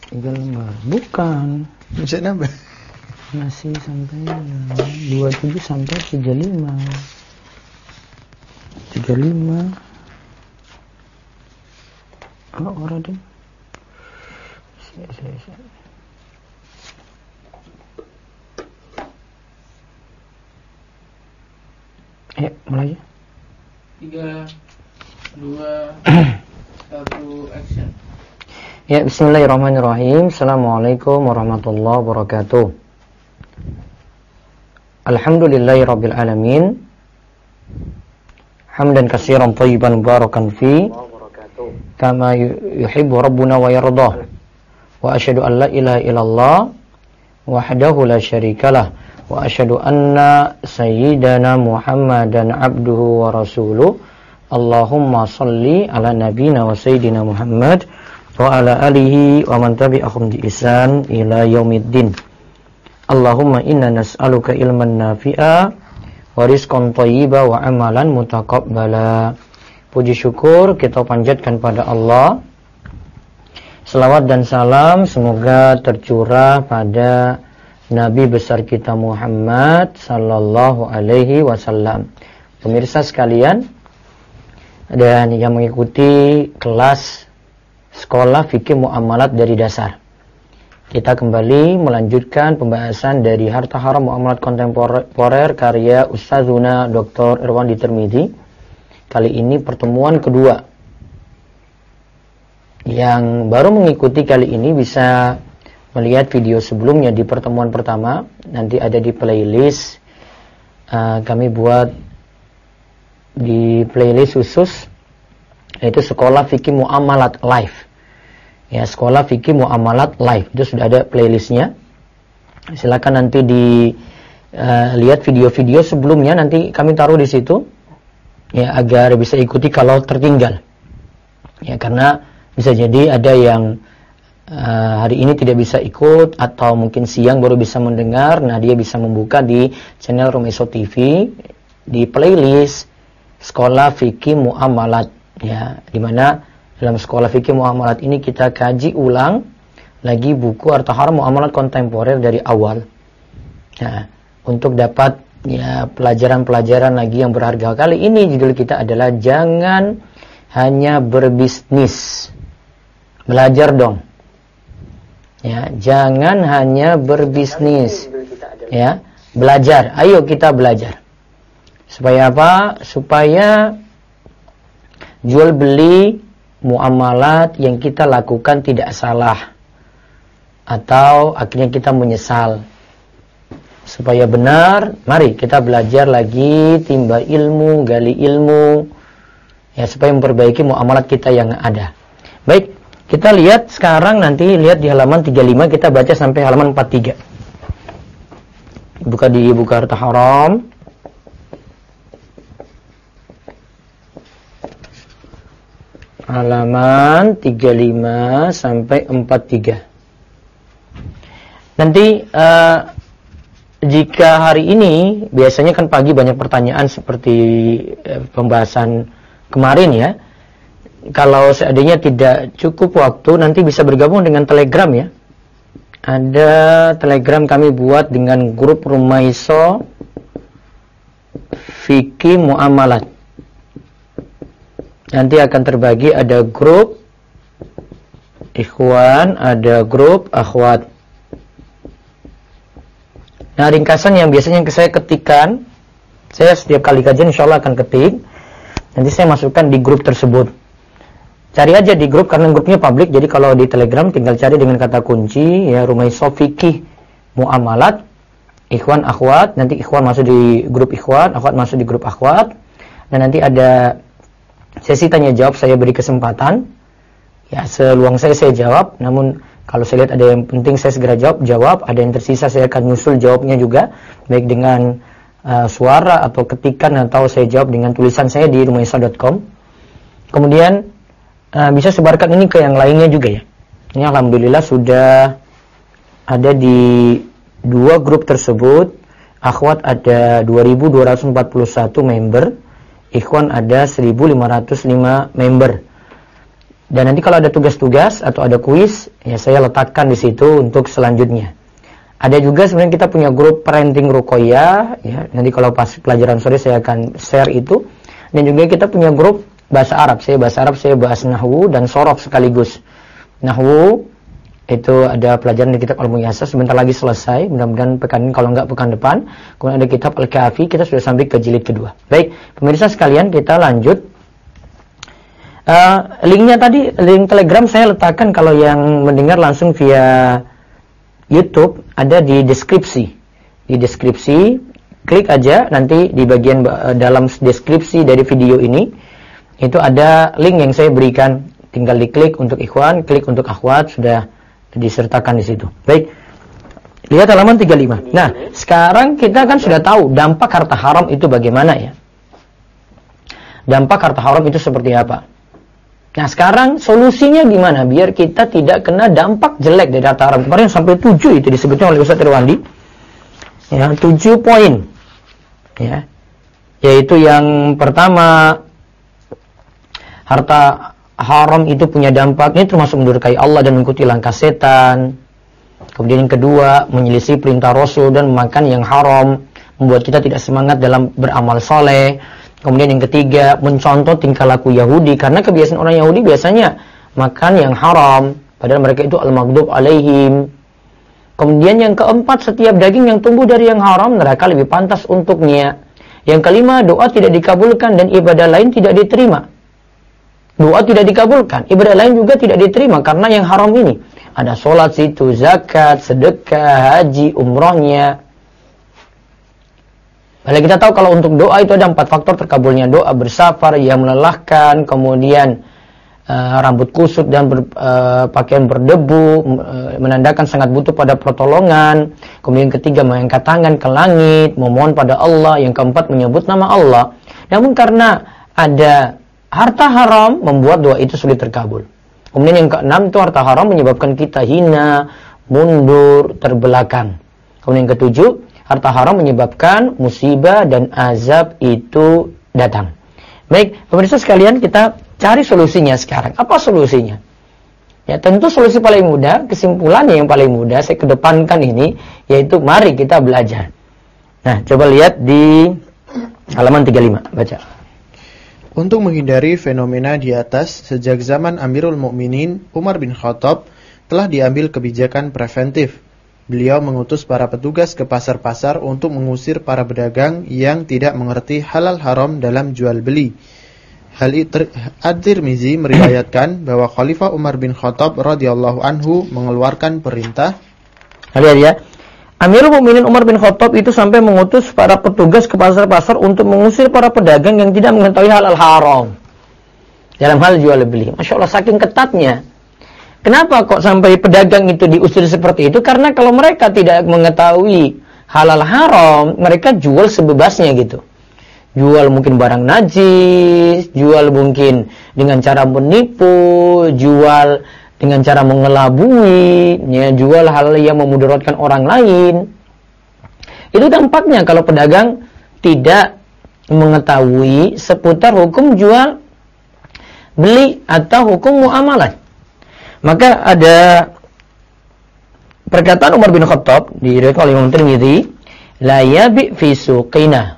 35. Bukan. Bisa nambah. Masih sampai 27 sampai 35. 35. Oh, orang deh. Mulai ya. 3, 2, 1, action. Ya, bismillahirrahmanirrahim. Assalamualaikum warahmatullahi wabarakatuh. Alhamdulillahirabbil alamin. Hamdan katsiran thayyiban mubarakan fi kama yuhibbu rabbuna wa yardah. Wa asyhadu an la ilaha illallah wahdahu la syarikalah wa asyhadu anna sayyidana Muhammadan abduhu wa rasuluh. Allahumma salli ala nabiyyina wa sayyidina Muhammad wa ala alihi wa man tabi'ahum bi ihsan ila yaumiddin. Allahumma inna nas'aluka ilman nafi'a wa rizqan thayyiba wa amalan mutaqabbala. Puji syukur kita panjatkan pada Allah. Selawat dan salam semoga tercurah pada Nabi besar kita Muhammad sallallahu alaihi wasallam. Pemirsa sekalian dan yang mengikuti kelas Sekolah Fikih Muamalat dari Dasar, kita kembali melanjutkan pembahasan dari Harta Haram Muamalat Kontemporer karya Ustazuna Dr. Irwandi Tirmidzi. Kali ini pertemuan kedua. Yang baru mengikuti kali ini bisa melihat video sebelumnya di pertemuan pertama. Nanti ada di playlist. Kami buat di playlist khusus, yaitu Sekolah Fikih Muamalat Live. Ya, Sekolah Fikih Muamalat Live itu sudah ada playlistnya. Silakan nanti lihat video-video sebelumnya, nanti kami taruh di situ ya, agar bisa ikuti kalau tertinggal. Ya, karena bisa jadi ada yang hari ini tidak bisa ikut atau mungkin siang baru bisa mendengar. Nah, dia bisa membuka di channel Rumaiso TV di playlist Sekolah Fikih Muamalat ya, di mana dalam Sekolah Fikih Muamalat ini kita kaji ulang lagi buku Harta Haram Muamalat Kontemporer dari awal. Nah, untuk dapat ya pelajaran-pelajaran lagi yang berharga. Kali ini judul kita adalah jangan hanya berbisnis. Belajar dong. Ya, jangan hanya berbisnis. Ya, belajar. Ayo kita belajar. Supaya apa? Supaya jual beli muamalat yang kita lakukan tidak salah, atau akhirnya kita menyesal. Supaya benar, mari kita belajar lagi, timba ilmu, gali ilmu ya, supaya memperbaiki muamalat kita yang ada. Baik, kita lihat sekarang, nanti lihat di halaman 35, kita baca sampai halaman 43. Buka di buku Harta Haram. Halaman 35 sampai 43. Nanti jika hari ini biasanya kan pagi banyak pertanyaan seperti pembahasan kemarin ya. Kalau seandainya tidak cukup waktu, nanti bisa bergabung dengan Telegram ya. Ada Telegram kami buat dengan grup Rumaiso Fikih Muamalat. Nanti akan terbagi, ada grup ikhwan, ada grup akhwat. Nah, ringkasan yang biasanya saya ketikkan, saya setiap kali kajian insya Allah akan ketik. Nanti saya masukkan di grup tersebut. Cari aja di grup, karena grupnya publik. Jadi kalau di Telegram tinggal cari dengan kata kunci ya, Rumaiso Fikih Muamalat, ikhwan akhwat. Nanti ikhwan masuk di grup ikhwan, akhwat masuk di grup akhwat. Dan nanti ada sesi tanya jawab, saya beri kesempatan ya, seluang saya jawab. Namun kalau saya lihat ada yang penting, saya segera jawab. Ada yang tersisa, saya akan nyusul jawabnya juga, baik dengan suara atau ketikan, atau saya jawab dengan tulisan saya di rumaiso.com. Kemudian bisa sebarkan ini ke yang lainnya juga ya. Ini alhamdulillah sudah ada di 2 grup tersebut. Akhwat ada 2.241 member, ikhwan ada 1.505 member. Dan nanti kalau ada tugas-tugas atau ada kuis, ya saya letakkan di situ untuk selanjutnya. Ada juga sebenarnya kita punya grup parenting Ruqayyah, ya. Nanti kalau pas pelajaran sore saya akan share itu. Dan juga kita punya grup bahasa Arab. Saya bahas nahwu dan sorof sekaligus. Nahwu itu ada pelajaran di kitab Al-Muyassar, sebentar lagi selesai, mudah-mudahan pekan ini, kalau enggak pekan depan. Kemudian ada kitab Al-Kafi, kita sudah sampai ke jilid kedua. Baik, pemirsa sekalian, kita lanjut. Linknya tadi, link Telegram saya letakkan kalau yang mendengar langsung via YouTube, ada di deskripsi. Di deskripsi, klik aja nanti di bagian dalam deskripsi dari video ini, itu ada link yang saya berikan. Tinggal diklik untuk ikhwan, klik untuk akhwat, sudah disertakan di situ. Baik. Lihat halaman 35. Nah, sekarang kita kan sudah tahu dampak harta haram itu bagaimana ya. Dampak harta haram itu seperti apa. Nah, sekarang solusinya gimana biar kita tidak kena dampak jelek dari harta haram. Kemarin sampai 7 itu disebutnya oleh Ustaz Irwandi. Ya, 7 poin. Ya. Yaitu yang pertama, harta haram itu punya dampak, ini termasuk mendurhakai Allah dan mengikuti langkah setan. Kemudian yang kedua, menyelisih perintah Rasul dan memakan yang haram, membuat kita tidak semangat dalam beramal soleh. Kemudian yang ketiga, mencontoh tingkah laku Yahudi, karena kebiasaan orang Yahudi biasanya makan yang haram, padahal mereka itu al-maghdub alaihim. Kemudian yang keempat, setiap daging yang tumbuh dari yang haram, neraka lebih pantas untuknya. Yang kelima, doa tidak dikabulkan dan ibadah lain tidak diterima. Doa tidak dikabulkan, ibadah lain juga tidak diterima karena yang haram ini. Ada sholat situ, zakat, sedekah, haji, umrohnya. Padahal kita tahu kalau untuk doa itu ada 4 faktor terkabulnya doa: bersafar, yang melelahkan, kemudian rambut kusut dan pakaian berdebu, menandakan sangat butuh pada pertolongan. Kemudian ketiga, mengangkat tangan ke langit, memohon pada Allah. Yang keempat, menyebut nama Allah. Namun karena ada harta haram membuat doa itu sulit terkabul. Kemudian yang keenam itu harta haram menyebabkan kita hina, mundur, terbelakang. Kemudian yang ketujuh, harta haram menyebabkan musibah dan azab itu datang. Baik, pemirsa sekalian, kita cari solusinya sekarang. Apa solusinya? Ya, tentu solusi paling mudah, kesimpulannya yang paling mudah saya kedepankan ini, yaitu mari kita belajar. Nah, coba lihat di halaman 35, baca. Untuk menghindari fenomena di atas, sejak zaman Amirul Mukminin Umar bin Khattab telah diambil kebijakan preventif. Beliau mengutus para petugas ke pasar-pasar untuk mengusir para pedagang yang tidak mengerti halal haram dalam jual beli. At-Tirmizi meriwayatkan bahwa Khalifah Umar bin Khattab radhiyallahu anhu mengeluarkan perintah. Lihat ya. Amirul Mukminin Umar bin Khattab itu sampai mengutus para petugas ke pasar-pasar untuk mengusir para pedagang yang tidak mengetahui halal haram dalam hal jual beli. Masya Allah, saking ketatnya. Kenapa kok sampai pedagang itu diusir seperti itu? Karena kalau mereka tidak mengetahui halal haram, mereka jual sebebasnya gitu. Jual mungkin barang najis, jual mungkin dengan cara menipu, jual dengan cara mengelabui, ya, jual hal yang memudaratkan orang lain. Itu dampaknya kalau pedagang tidak mengetahui seputar hukum jual beli atau hukum muamalah. Maka ada perkataan Umar bin Khattab diriwayatkan oleh Imam Tirmizi, la yabi fi suqina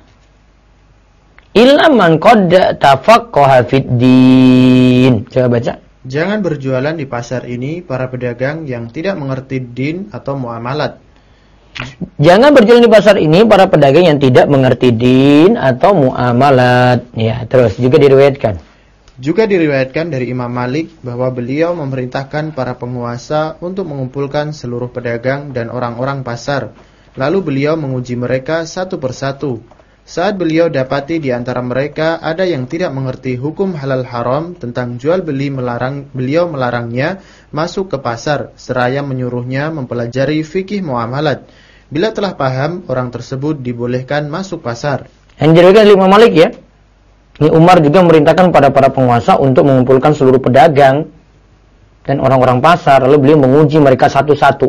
illa man qad tafaqqaha fid din. Coba baca. Jangan berjualan di pasar ini para pedagang yang tidak mengerti din atau muamalat. Jangan berjualan di pasar ini para pedagang yang tidak mengerti din atau muamalat. Ya, terus juga diriwayatkan. Juga diriwayatkan dari Imam Malik bahwa beliau memerintahkan para penguasa untuk mengumpulkan seluruh pedagang dan orang-orang pasar. Lalu beliau menguji mereka satu persatu. Saat beliau dapati di antara mereka ada yang tidak mengerti hukum halal haram tentang jual beli, beliau melarangnya masuk ke pasar, seraya menyuruhnya mempelajari fikih muamalat. Bila telah paham, orang tersebut dibolehkan masuk pasar. Yang diriwayatkan oleh Imam Malik ya. Ini Umar juga memerintahkan pada para penguasa untuk mengumpulkan seluruh pedagang dan orang-orang pasar, lalu beliau menguji mereka satu-satu.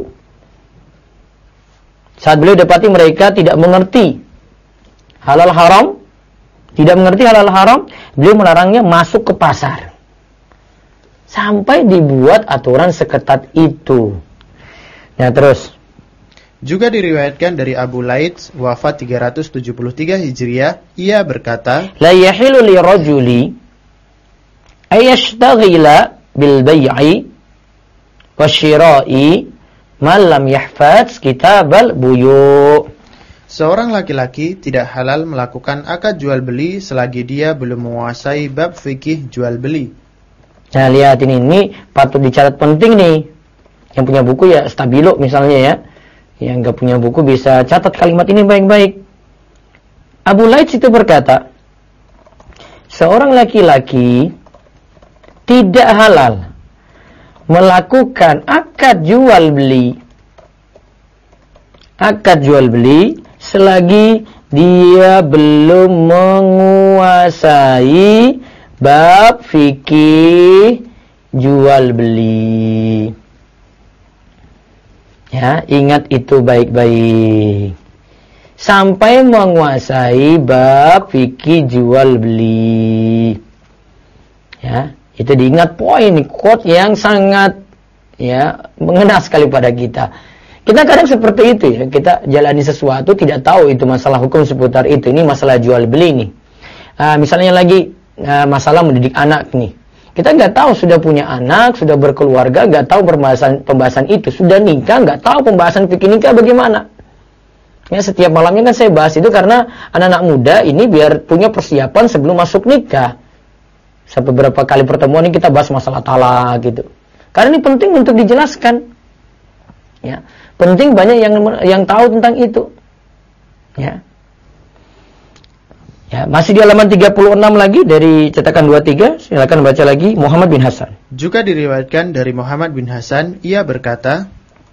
Saat beliau dapati mereka tidak mengerti halal haram, tidak mengerti halal haram, beliau melarangnya masuk ke pasar. sampai dibuat aturan seketat itu. Nah, terus juga diriwayatkan dari Abu Laits wafat 373 Hijriah, ia berkata, la yahilu li rajuli ayashtaghila bil bai'i wasyira'i man lam yahfaz kitabal buyu'. Seorang laki-laki tidak halal melakukan akad jual beli selagi dia belum menguasai bab fikih jual beli. Nah, lihat ini patut dicatat penting nih. Yang punya buku ya stabilo misalnya ya. Yang enggak punya buku bisa catat kalimat ini baik-baik. Abu Laits itu berkata, seorang laki-laki tidak halal melakukan akad jual beli selagi dia belum menguasai bab fikih jual beli. Ya, ingat itu baik-baik. Sampai menguasai bab fikih jual beli. Ya, itu diingat poin quote yang sangat ya mengena sekali pada kita. Kita kadang seperti itu ya, kita jalani sesuatu tidak tahu itu masalah hukum seputar itu. Ini masalah jual beli nih. Misalnya lagi masalah mendidik anak nih. Kita nggak tahu sudah punya anak, sudah berkeluarga, nggak tahu pembahasan itu. Sudah nikah, nggak tahu pembahasan fikih nikah bagaimana. Ya, setiap malamnya kan saya bahas itu karena anak-anak muda ini biar punya persiapan sebelum masuk nikah. Sampai beberapa kali pertemuan ini kita bahas masalah talak gitu. Karena ini penting untuk dijelaskan. Ya, penting banyak yang tahu tentang itu. Ya. Ya, masih di halaman 36 lagi dari cetakan 23, silakan baca lagi. Muhammad bin Hasan. Juga diriwayatkan dari Muhammad bin Hasan, ia berkata,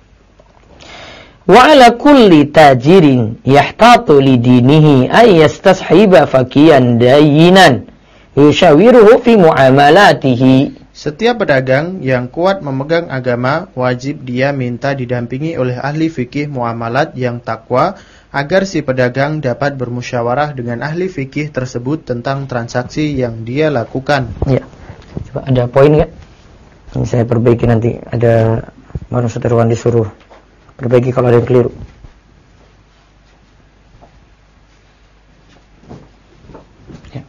wa ala kulli tajirin yahtatu li dinihi ay yastashiba fakiyan dayinan yushawiruhu fi muamalatihi. Setiap pedagang yang kuat memegang agama, wajib dia minta didampingi oleh ahli fikih muamalat yang takwa, agar si pedagang dapat bermusyawarah dengan ahli fikih tersebut tentang transaksi yang dia lakukan. Ya, coba ada poin nggak? Ini saya perbaiki nanti. Ada Manu Seterwan disuruh perbaiki kalau ada yang keliru. Ya.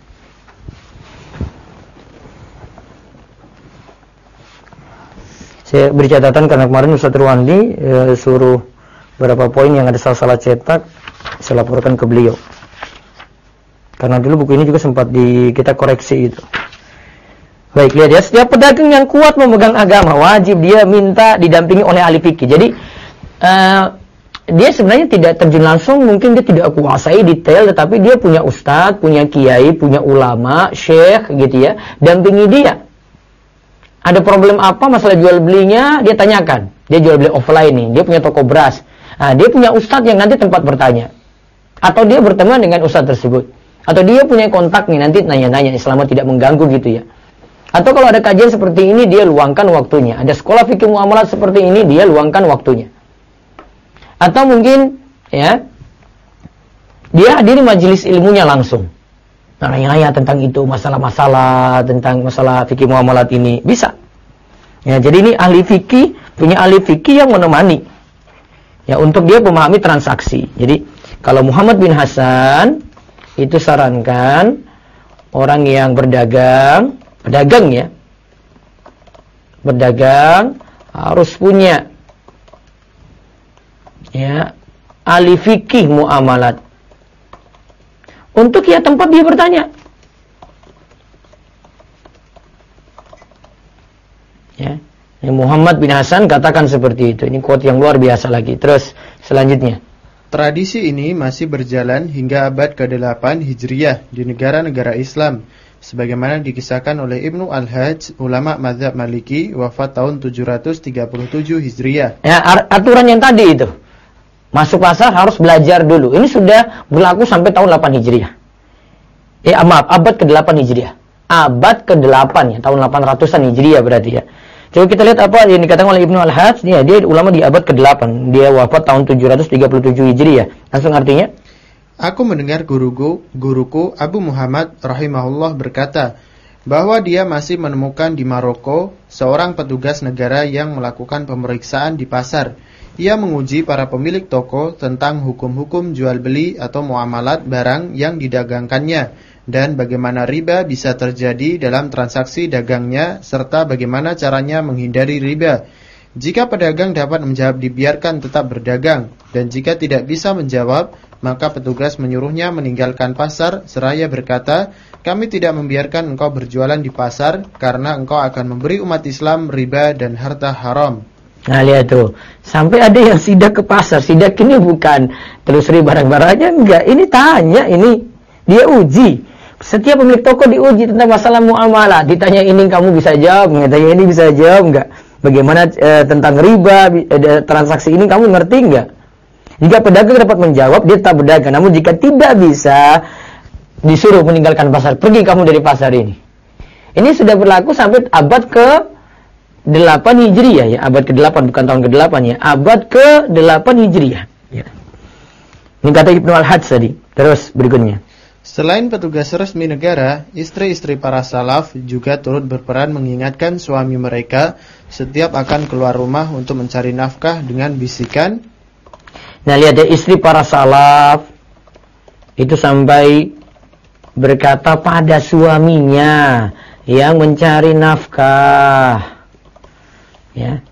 Saya beri catatan karena kemarin Ustaz Irwandi suruh beberapa poin yang ada salah-salah cetak, saya laporkan ke beliau. Karena dulu buku ini juga sempat kita koreksi itu. Baik, lihat ya, setiap pedagang yang kuat memegang agama wajib dia minta didampingi oleh ahli fikih. Jadi dia sebenarnya tidak terjun langsung, mungkin dia tidak kuasai detail, tetapi dia punya ustadz, punya kiai, punya ulama, syekh gitu ya, dampingi dia. Ada problem apa masalah jual belinya, dia tanyakan. Dia jual beli offline nih, dia punya toko beras. Nah, dia punya ustadz yang nanti tempat bertanya. Atau dia berteman dengan ustadz tersebut. Atau dia punya kontak nih, nanti nanya-nanya selama tidak mengganggu gitu ya. Atau kalau ada kajian seperti ini, dia luangkan waktunya. Ada sekolah fikih muamalat seperti ini, dia luangkan waktunya. Atau mungkin ya, dia hadiri majelis ilmunya langsung. Nanya-nanya tentang itu, masalah-masalah tentang masalah fikih muamalat ini, bisa. Ya, jadi ini ahli fikih, punya ahli fikih yang menemani. Ya, untuk dia memahami transaksi. Jadi, kalau Muhammad bin Hasan itu sarankan orang yang pedagang ya. Berdagang harus punya ya ahli fikih muamalat. Untuk ya tempat dia bertanya. Ya. Muhammad bin Hasan katakan seperti itu. Ini quote yang luar biasa lagi. Terus selanjutnya. Tradisi ini masih berjalan hingga abad ke-8 Hijriah di negara-negara Islam, sebagaimana dikisahkan oleh Ibnu Al-Hajj, ulama mazhab Maliki, wafat tahun 737 Hijriah. Ya, aturan yang tadi itu. Masuk pasar harus belajar dulu. Ini sudah berlaku sampai tahun 8 Hijriah. Maaf, abad ke-8 Hijriah. Abad ke-8 ya, tahun 800-an Hijriah berarti ya. Coba kita lihat apa yang dikatakan oleh Ibnu Al-Hajj. Dia ulama di abad ke-8. Dia wafat tahun 737 Hijriah. Langsung artinya, aku mendengar guruku Abu Muhammad rahimahullah berkata, bahwa dia masih menemukan di Maroko seorang petugas negara yang melakukan pemeriksaan di pasar. Ia menguji para pemilik toko tentang hukum-hukum jual beli atau muamalat barang yang didagangkannya dan bagaimana riba bisa terjadi dalam transaksi dagangnya serta bagaimana caranya menghindari riba. Jika pedagang dapat menjawab, dibiarkan tetap berdagang, dan jika tidak bisa menjawab, maka petugas menyuruhnya meninggalkan pasar seraya berkata, "Kami tidak membiarkan engkau berjualan di pasar karena engkau akan memberi umat Islam riba dan harta haram." Nah lihat tuh, sampai ada yang sidak ke pasar. Sidak ini bukan telusuri barang-barangnya, enggak. Ini tanya, ini dia uji. Setiap pemilik toko diuji tentang masalah muamalah. Ditanya ini kamu bisa jawab, ditanya ini bisa jawab enggak? Bagaimana tentang riba, transaksi ini kamu ngerti enggak? Jika pedagang dapat menjawab, dia tetap berdagang. Namun jika tidak bisa, disuruh meninggalkan pasar. Pergi kamu dari pasar ini. Ini sudah berlaku sampai abad ke-8 Hijriah ya. Abad ke-8, bukan tahun ke-8 ya. Abad ke-8 Hijriah. Ya. Ini kata Ibnu Al-Hajj tadi. Terus berikutnya. Selain petugas resmi negara, istri-istri para salaf juga turut berperan mengingatkan suami mereka setiap akan keluar rumah untuk mencari nafkah dengan bisikan. Nah lihat ya, istri para salaf itu sampai berkata pada suaminya yang mencari nafkah. Ya.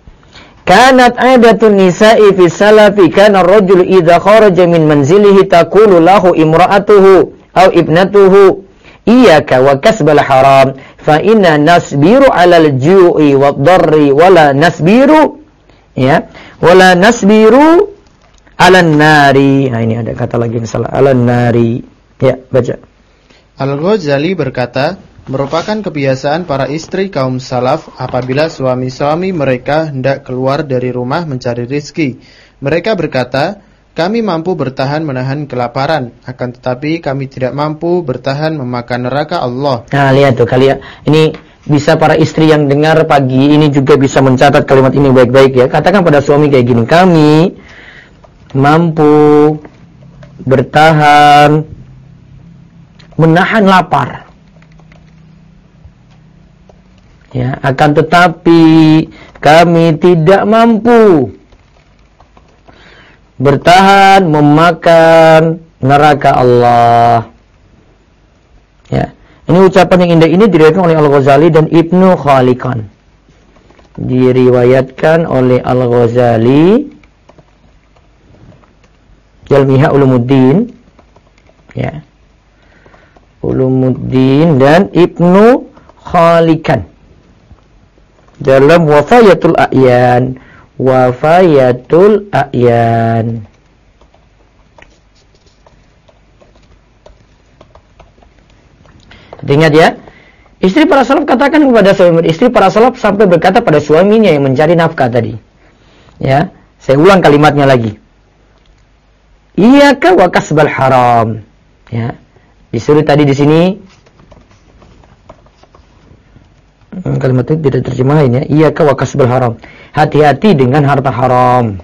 Kanat adatun nisa'i fi salafi kana ar-rajulu idza kharaja min manzilihi taqulu lahu imra'atuhu aw ibnatuhu iyyaka wa kasbal haram fa inna nasbiru 'alal ju'i wad-darri wala nasbiru ya wala nasbiru 'alan nari. Nah ini ada kata lagi misalnya 'alan nari. Ya, baca. Al-Ghazali berkata, merupakan kebiasaan para istri kaum salaf apabila suami-suami mereka hendak keluar dari rumah mencari rizki. Mereka berkata, kami mampu bertahan menahan kelaparan, akan tetapi kami tidak mampu bertahan memakan neraka Allah. Nah lihat tuh kalian, ini bisa para istri yang dengar pagi ini juga bisa mencatat kalimat ini baik-baik ya. Katakan pada suami kayak gini, kami mampu bertahan menahan lapar. Ya, akan tetapi kami tidak mampu bertahan memakan neraka Allah. Ya, ini ucapan yang indah ini diriwayatkan oleh Al-Ghazali dan Ibnu Khalikan. Diriwayatkan oleh Al-Ghazali, Jalmiha Ulumuddin, ya, Ulumuddin dan Ibnu Khalikan. Dalam Wafayatul A'yan. Wafayatul A'yan. Ingat ya, istri para salaf katakan kepada suami, istri para salaf sampai berkata pada suaminya yang mencari nafkah tadi. Ya, saya ulang kalimatnya lagi. Iyyaka wa kasbal haram. Ya, disuruh tadi di sini. Kalimat itu tidak terjemahin ya. Iyyaka wa kasbal haram. Hati-hati dengan harta haram.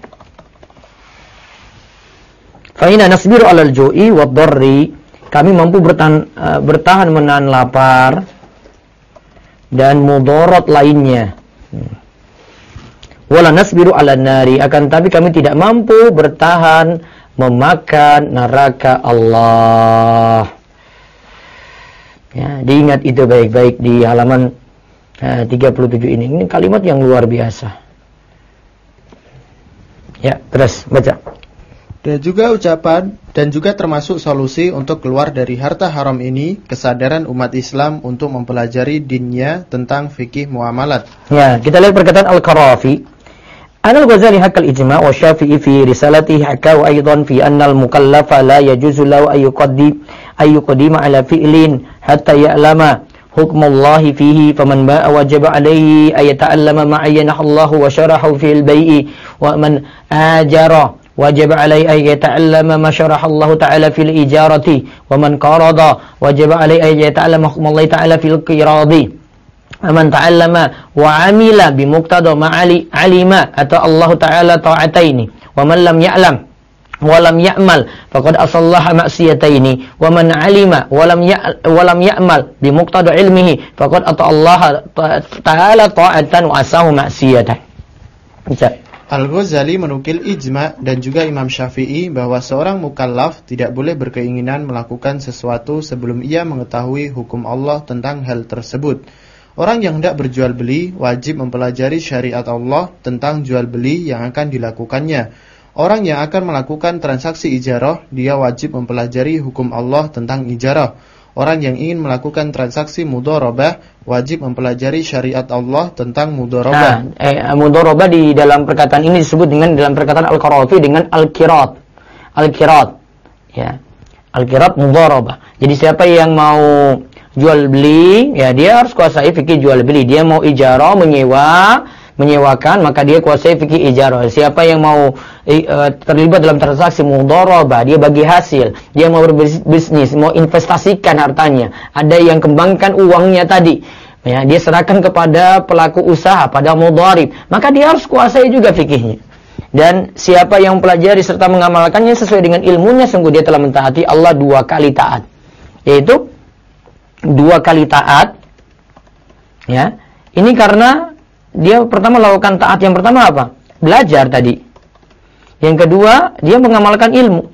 Fa inna nasbiru 'alal ju'i wad-darri. Kami mampu bertahan menahan lapar dan mudarat lainnya. Wala nasbiru 'alan nari. Akan tapi kami tidak mampu bertahan memakan neraka Allah. Ya, diingat itu baik-baik di halaman 37 ini. Ini kalimat yang luar biasa. Ya, terus baca. Dan juga termasuk solusi untuk keluar dari harta haram ini, kesadaran umat Islam untuk mempelajari dinnya tentang fikih muamalat. Ya, kita lihat perkataan Al-Qarafi. Al-Ghazali hakal ijma' wa Syafi'i fi risalatihi hakau aidan fi anna al-mukallafa la yajuzu lahu ayyuqaddima ala fi'lin hatta ya'lama hukmullahi fihi faman ba'a wajaba alaihi ayata'allama ma'ayyanahu Allah wa syarahu fil bai'i wa man ajara wajaba alaihi ayata'allama ma syaraha Allah ta'ala fil ijarati wa man qarada wajaba alaihi ayata'allama hukmullahi ta'ala fil qiradi wa man ta'allama wa 'amila bimuqtada ma'ali 'alima atau Allah ta'ala ta'ataini wa man lam ya'lam walam ya'mal faqad asallaha ma'siyataini wa man 'alima walam ya'mal bi muqtada ilmihi faqad ata'allaha ta'ala ta'atan wa asahu ma'siyatan. Al-Ghazali menukil ijma dan juga Imam Syafi'i bahwa seorang mukallaf tidak boleh berkeinginan melakukan sesuatu sebelum ia mengetahui hukum Allah tentang hal tersebut. Orang yang hendak berjual beli wajib mempelajari syariat Allah tentang jual beli yang akan dilakukannya. Orang yang akan melakukan transaksi ijarah, dia wajib mempelajari hukum Allah tentang ijarah. Orang yang ingin melakukan transaksi mudharabah wajib mempelajari syariat Allah tentang mudharabah. Mudharabah di dalam perkataan ini disebut dengan dalam perkataan Al-Qarafi dengan al-qirat. Al-qirat. Ya. Al-qirat mudharabah. Jadi siapa yang mau jual beli, ya dia harus kuasai fikih jual beli. Dia mau ijarah, menyewakan, maka dia kuasai fikih ijarah. Siapa yang mau terlibat dalam transaksi mudharabah, dia bagi hasil, dia mau berbisnis, mau investasikan hartanya, ada yang kembangkan uangnya tadi, ya, dia serahkan kepada pelaku usaha, pada mudharib, maka dia harus kuasai juga fikihnya. Dan siapa yang mempelajari serta mengamalkannya sesuai dengan ilmunya, sungguh dia telah mentaati Allah 2 kali taat. Yaitu 2 kali taat, ya. Ini karena dia pertama lakukan taat, yang pertama apa? Belajar tadi. Yang kedua, dia mengamalkan ilmu.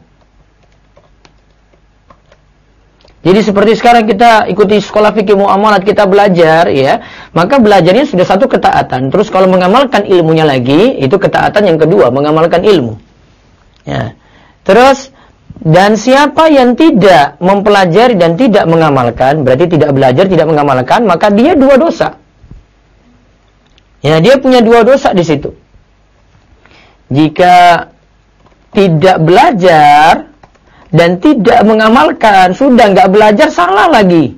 Jadi seperti sekarang kita ikuti sekolah fikih muamalat, kita belajar, ya, maka belajarnya sudah satu ketaatan. Terus kalau mengamalkan ilmunya lagi, itu ketaatan yang kedua, mengamalkan ilmu. Ya. Terus, dan siapa yang tidak mempelajari dan tidak mengamalkan, berarti tidak belajar, tidak mengamalkan, maka dia 2 dosa. Ya, dia punya 2 dosa di situ. Jika tidak belajar dan tidak mengamalkan, sudah nggak belajar, salah lagi.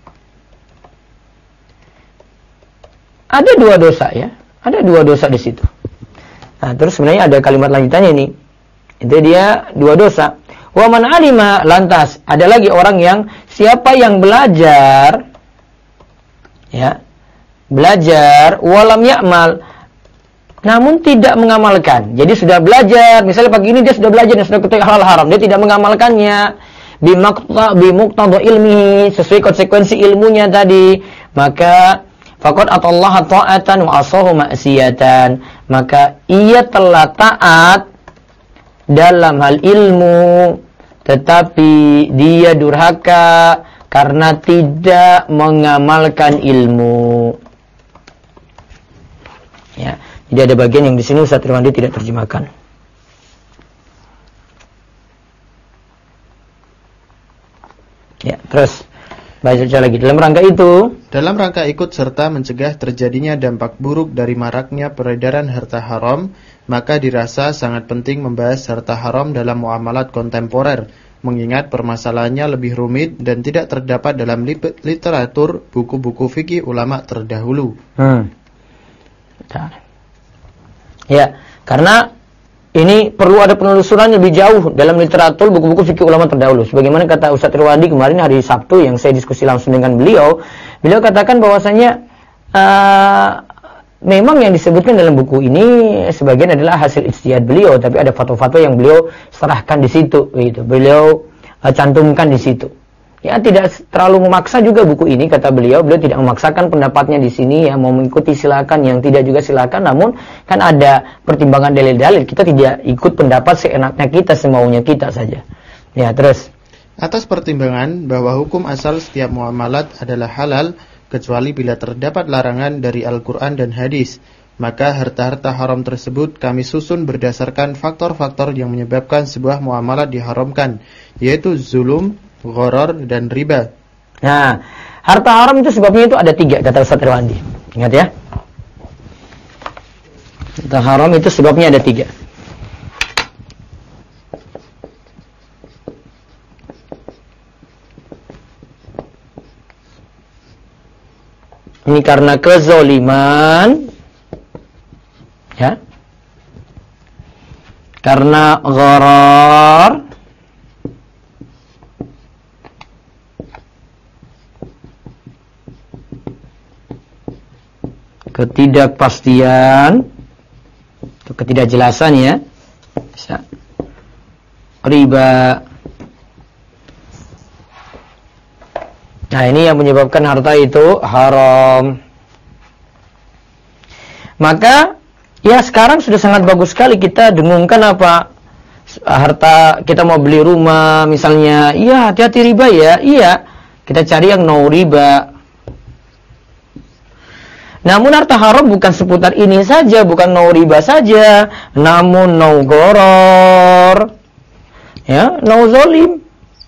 Ada 2 dosa, ya. Ada 2 dosa di situ. Nah, terus sebenarnya ada kalimat lanjutannya ini. Itu dia 2 dosa. Wa man alima, lantas ada lagi orang yang siapa yang belajar, ya, belajar walam ya'mal, namun tidak mengamalkan. Jadi sudah belajar, misalnya pagi ini dia sudah belajar dan sudah ketahui halal haram, dia tidak mengamalkannya bimuqtada ilmi, sesuai konsekuensi ilmunya tadi, maka faqad atallaha ta'atan wa asahu ma'siyatan, maka ia telah taat dalam hal ilmu, tetapi dia durhaka karena tidak mengamalkan ilmu. Ya, jadi ada bagian yang di sini Ustaz Irwandi tidak terjemahkan. Ya, terus baca lagi. Dalam rangka ikut serta mencegah terjadinya dampak buruk dari maraknya peredaran harta haram, maka dirasa sangat penting membahas harta haram dalam muamalat kontemporer, mengingat permasalahannya lebih rumit dan tidak terdapat dalam literatur buku-buku fikih ulama terdahulu. Ya, karena ini perlu ada penelusuran lebih jauh dalam literatur buku-buku fikih ulama terdahulu. Sebagaimana kata Ustaz Irwandi kemarin hari Sabtu yang saya diskusi langsung dengan beliau katakan bahwasanya memang yang disebutkan dalam buku ini sebagian adalah hasil ijtihad beliau, tapi ada fatwa-fatwa yang beliau serahkan di situ, gitu. Beliau cantumkan di situ. Ya, tidak terlalu memaksa juga buku ini, kata beliau tidak memaksakan pendapatnya di sini, ya, mau mengikuti silakan, yang tidak juga silakan, namun kan ada pertimbangan dalil-dalil, kita tidak ikut pendapat seenaknya kita, semaunya kita saja. Ya, terus atas pertimbangan bahwa hukum asal setiap muamalat adalah halal kecuali bila terdapat larangan dari Al-Quran dan hadis, maka harta-harta haram tersebut kami susun berdasarkan faktor-faktor yang menyebabkan sebuah muamalat diharamkan, yaitu zulum, gharar, dan riba. Nah, harta haram itu sebabnya itu ada 3, kata Ustaz Irwandi. Ingat ya, harta haram itu sebabnya ada 3. Ini karena kezoliman, ya, karena gharar, ketidakpastian, atau ketidakjelasan, ya, bisa. riba. Nah, ini yang menyebabkan harta itu haram. Maka, ya sekarang sudah sangat bagus sekali kita dengungkan apa? Harta, kita mau beli rumah misalnya, iya hati-hati riba ya, iya. Kita cari yang no riba. Namun harta haram bukan seputar ini saja, bukan no riba saja, namun no goror, ya, no zolim.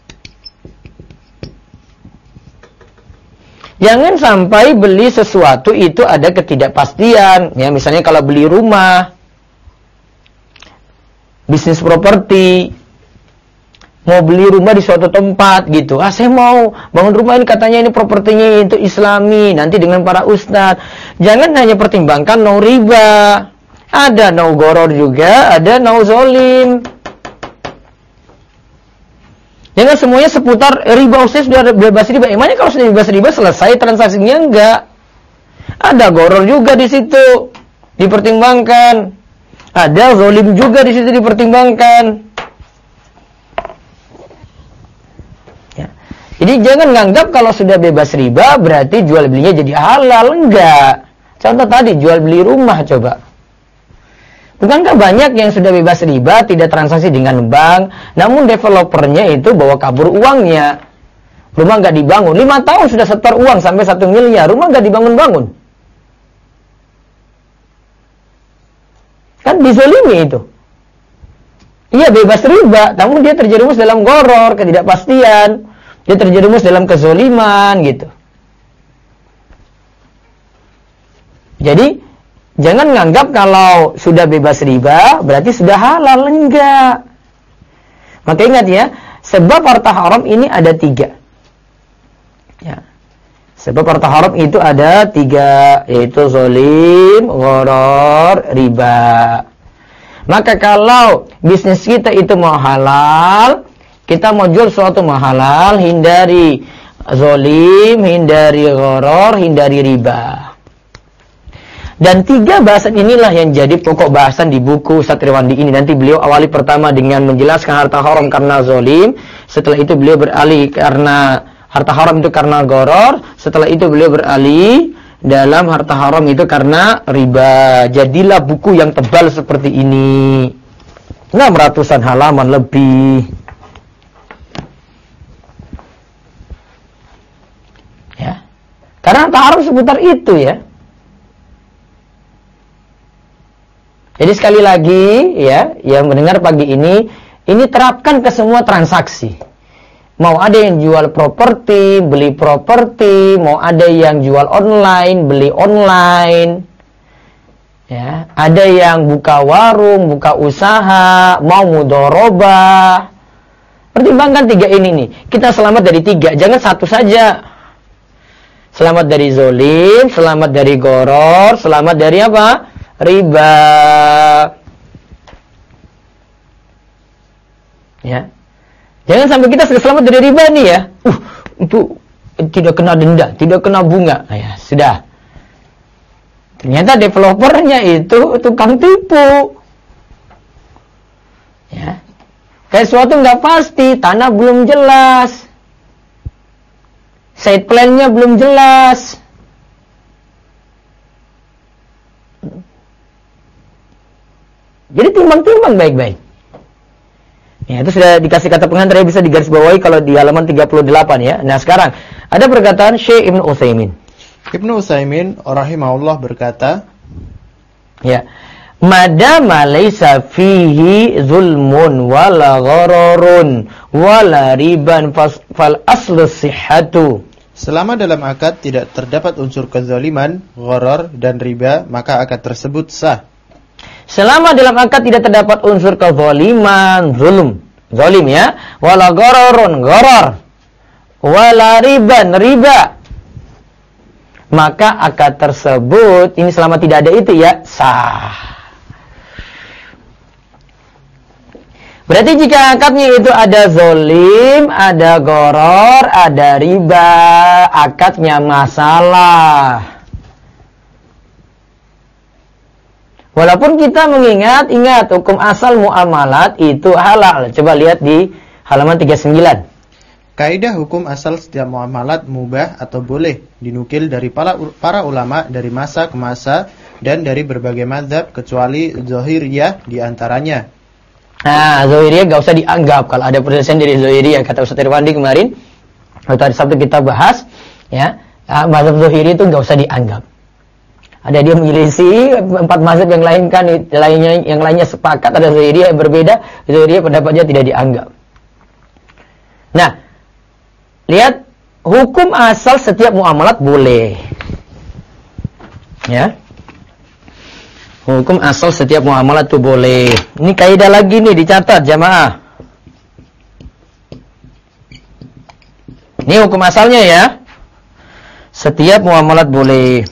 Jangan sampai beli sesuatu itu ada ketidakpastian. Ya, misalnya kalau beli rumah, bisnis properti, mau beli rumah di suatu tempat gitu. Ah, saya mau bangun rumah ini, katanya ini propertinya itu Islami, nanti dengan para ustadz. Jangan hanya pertimbangkan no riba. Ada no goror juga, ada no zolim. Jangan semuanya seputar riba, ustaz sudah bebas riba. Emangnya kalau sudah bebas riba selesai transaksinya? Enggak. Ada goror juga di situ dipertimbangkan. Ada zolim juga di situ dipertimbangkan. Ya. Jadi jangan nganggap kalau sudah bebas riba berarti jual belinya jadi halal. Enggak. Contoh tadi jual beli rumah coba. Bukankah banyak yang sudah bebas riba, tidak transaksi dengan bank, namun developernya itu bawa kabur uangnya. Rumah nggak dibangun, 5 tahun sudah setor uang sampai 1 miliar, rumah nggak dibangun-bangun. Kan dizolimi itu. Iya bebas riba, namun dia terjerumus dalam goror, ketidakpastian. Dia terjerumus dalam kezoliman gitu. Jadi jangan nganggap kalau sudah bebas riba berarti sudah halal, enggak. Maka ingat ya, sebab harta haram ini ada 3. Ya. Sebab harta haram itu ada 3, yaitu zolim, gharar, riba. Maka kalau bisnis kita itu mau halal, kita mau jual sesuatu mau halal, hindari zolim, hindari gharar, hindari riba. Dan 3 bahasan inilah yang jadi pokok bahasan di buku Ustaz Irwandi ini. Nanti beliau awali pertama dengan menjelaskan harta haram karena zolim. Setelah itu beliau beralih karena harta haram itu karena goror. Setelah itu beliau beralih dalam harta haram itu karena riba. Jadilah buku yang tebal seperti ini. 600-an halaman lebih. Ya. Karena harta haram seputar itu ya. Jadi sekali lagi ya, yang mendengar pagi ini terapkan ke semua transaksi. Mau ada yang jual properti, beli properti, mau ada yang jual online, beli online. Ya, ada yang buka warung, buka usaha, mau mudharabah. Pertimbangkan 3 ini nih. Kita selamat dari 3, jangan 1 saja. Selamat dari zolim, selamat dari goror, selamat dari apa? Riba. Ya. Jangan sampai kita sudah selamat dari riba nih ya. Itu tidak kena denda, tidak kena bunga. Nah, ya, sudah. Ternyata developernya itu tukang tipu. Ya. Kayak sesuatu nggak pasti, tanah belum jelas. Site plan-nya belum jelas. Jadi timbang-timbang baik-baik. Ya, itu sudah dikasih kata pengantar, ya, bisa digarisbawahi kalau di halaman 38 ya. Nah, sekarang ada perkataan Syekh Ibnu Utsaimin. Ibnu Utsaimin rahimahullah berkata, ya, madama laisa fihi zulmun wala ghararun wala riban fal aslu sihhatu. Selama dalam akad tidak terdapat unsur kezaliman, gharar dan riba, maka akad tersebut sah. Selama dalam akad tidak terdapat unsur kezaliman, zalim ya, wala ghararun, gharar, wala riban, riba, maka akad tersebut ini selama tidak ada itu ya sah. Berarti jika akadnya itu ada zalim, ada gharar, ada riba, akadnya masalah. Walaupun kita ingat hukum asal muamalat itu halal. Coba lihat di halaman 39. Kaidah hukum asal setiap muamalat mubah atau boleh dinukil dari para ulama dari masa ke masa dan dari berbagai mazhab kecuali Zahiriyah di antaranya. Nah, Zahiriyah enggak usah dianggap. Kalau ada perselisihan dari Zahiriyah, kata Ustaz Irwandi kemarin, waktu hari Sabtu kita bahas, ya, mazhab Zahiri itu enggak usah dianggap. Ada dia menyelisih 4 mazhab yang lain kan, yang lainnya sepakat, ada Zahiriyah yang berbeda, Zahiriyah pendapatnya tidak dianggap. Nah, lihat hukum asal setiap muamalat boleh. Ya. Hukum asal setiap muamalat itu boleh. Ini kaidah lagi nih, dicatat jamaah. Ini hukum asalnya ya. Setiap muamalat boleh.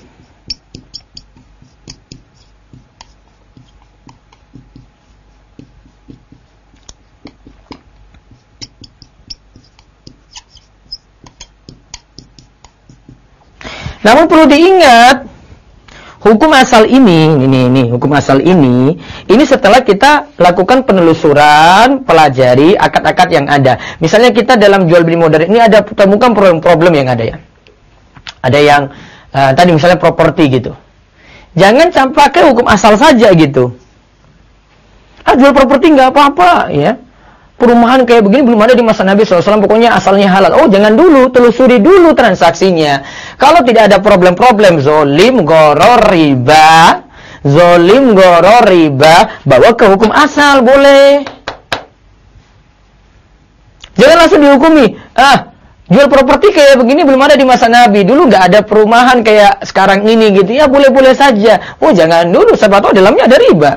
Namun perlu diingat, hukum asal ini hukum asal ini setelah kita lakukan penelusuran, pelajari akad-akad yang ada. Misalnya kita dalam jual beli modern ini ada temukan problem yang ada ya. Ada yang tadi misalnya properti gitu. Jangan pakai hukum asal saja gitu. Jual properti nggak apa-apa ya. Perumahan kayak begini belum ada di masa Nabi SAW, pokoknya asalnya halal. Oh, jangan dulu, telusuri dulu transaksinya. Kalau tidak ada problem-problem zolim, gharar, riba, bawa ke hukum asal, boleh. Jangan langsung dihukumi. Jual properti kayak begini belum ada di masa Nabi. Dulu nggak ada perumahan kayak sekarang ini gitu. Ya, boleh-boleh saja. Oh, jangan dulu, siapa tahu dalamnya ada riba.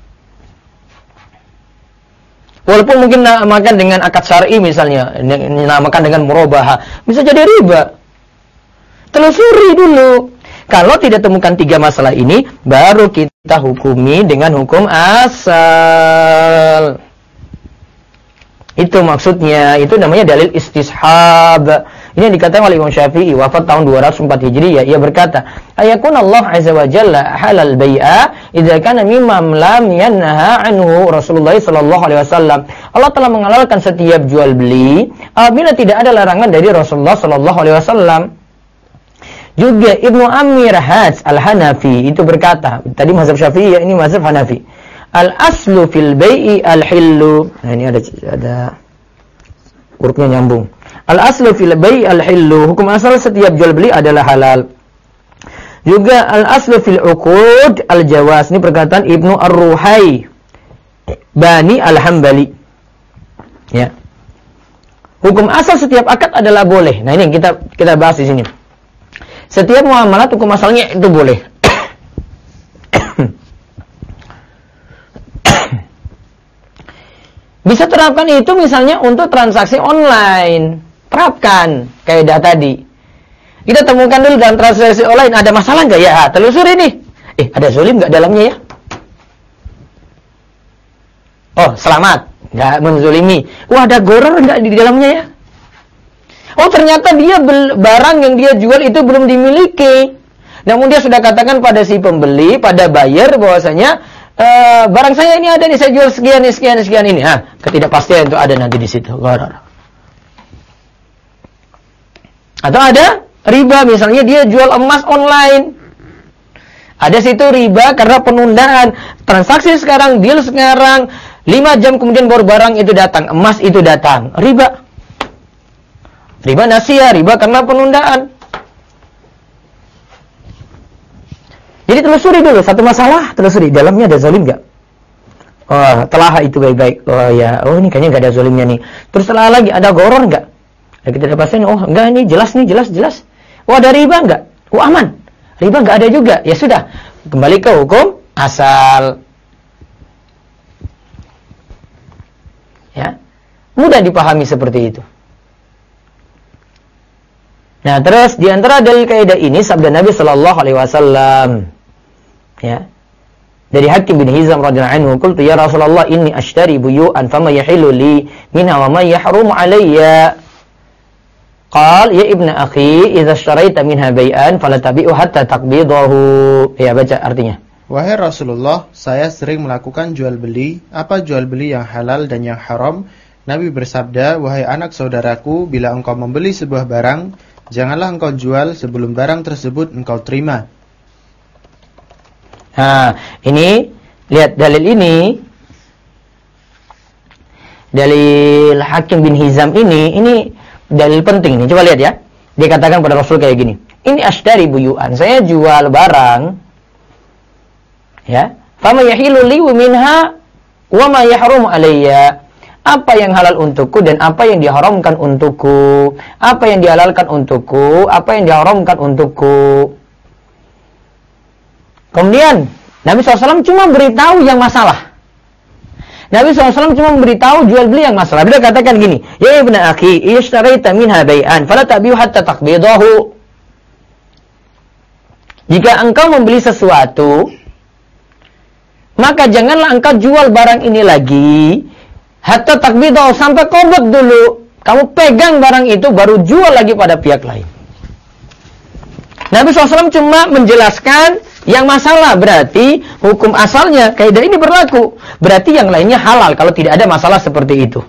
Walaupun mungkin namakan dengan akad syar'i misalnya, namakan dengan murabahah, bisa jadi riba. Telusuri dulu. Kalau tidak temukan 3 masalah ini, baru kita hukumi dengan hukum asal. Itu maksudnya, itu namanya dalil istishab. Ini yang dikatakan oleh Imam Syafi'i, wafat tahun 204 Hijriah. Ia berkata, ayakun Allah azza wa jalla halal bai'a idza kana mimma lam yanha anhu Rasulullah sallallahu alaihi wasallam. Allah telah menghalalkan setiap jual beli apabila tidak ada larangan dari Rasulullah sallallahu alaihi wasallam. Juga Ibnu Amir Haz Al-Hanafi itu berkata, tadi mazhab Syafi'i, ini mazhab Hanafi. Al-aslu fil bai'i al-hillu. Nah, ini ada hurufnya nyambung. Al-aslu fil bai'i al-hillu. Hukum asal setiap jual beli adalah halal. Juga al-aslu fil uqud al-jawaz. Ini perkataan Ibnu Ar-Ruhai Bani Al-Hambali. Ya. Hukum asal setiap akad adalah boleh. Nah, ini yang kita bahas di sini. Setiap muamalat hukum asalnya itu boleh. Bisa terapkan itu misalnya untuk transaksi online. Terapkan kaidah tadi. Kita temukan dulu dalam transaksi online ada masalah nggak ya? Telusuri nih. Ada zalim nggak dalamnya ya? Oh, selamat, nggak menzalimi. Wah, ada gharar nggak di dalamnya ya? Oh, ternyata dia barang yang dia jual itu belum dimiliki. Namun dia sudah katakan pada si pembeli, pada buyer bahwasanya barang saya ini ada nih, saya jual sekian ini. Ketidakpastian itu ada nanti di situ, gharar. Atau ada riba, misalnya dia jual emas online. Ada situ riba karena penundaan. Transaksi sekarang, deal sekarang, 5 jam kemudian baru barang itu datang, emas itu datang. Riba. Riba nasiah, riba karena penundaan. Jadi telusuri dulu satu masalah, telusuri dalamnya ada zalim enggak? Oh, telah itu baik-baik. Oh ya, ini kayaknya enggak ada zalimnya nih. Terus telah lagi ada gharar enggak? Kita dapatkan, oh enggak, ini jelas. Oh, ada riba enggak? Oh, aman. Riba enggak ada juga. Ya sudah, kembali ke hukum asal. Ya. Mudah dipahami seperti itu. Nah, terus di antara dalil kaidah ini sabda Nabi sallallahu alaihi wasallam. Ya. Dari Hakim bin Hizam radhiyallahu anhu, qultu ya Rasulullah inni ashtari buyu'an fama yahillu li minha wa ma yahrumu alayya. Qal ya ibna akhi idza ishtaraita minha bai'an fala tabi'u hatta taqbidahu. Ya, baca artinya. Wahai Rasulullah, saya sering melakukan jual beli. Apa jual beli yang halal dan yang haram? Nabi bersabda, wahai anak saudaraku, bila engkau membeli sebuah barang, janganlah engkau jual sebelum barang tersebut engkau terima. Nah, ini lihat dalil ini. Dalil Hakim bin Hizam ini dalil penting nih. Coba lihat ya. Dia katakan pada Rasul kayak gini. Ini ashdari buyu'an. Saya jual barang. Ya. Fama yahilu li minha wa ma yahrum alayya. Apa yang halal untukku dan apa yang diharamkan untukku. Apa yang dihalalkan untukku, apa yang diharamkan untukku. Kemudian Nabi SAW cuma beritahu yang masalah. Nabi SAW cuma memberitahu jual beli yang masalah. Beliau katakan gini, ya ibn akhi, ishtaraita minha bay'an, fala tabi'u hatta taqbidahu. Jika engkau membeli sesuatu, maka janganlah engkau jual barang ini lagi, hatta taqbidahu, sampai qabad dulu. Kamu pegang barang itu, baru jual lagi pada pihak lain. Nabi SAW cuma menjelaskan yang masalah, berarti hukum asalnya kaidah ini berlaku. Berarti yang lainnya halal kalau tidak ada masalah seperti itu.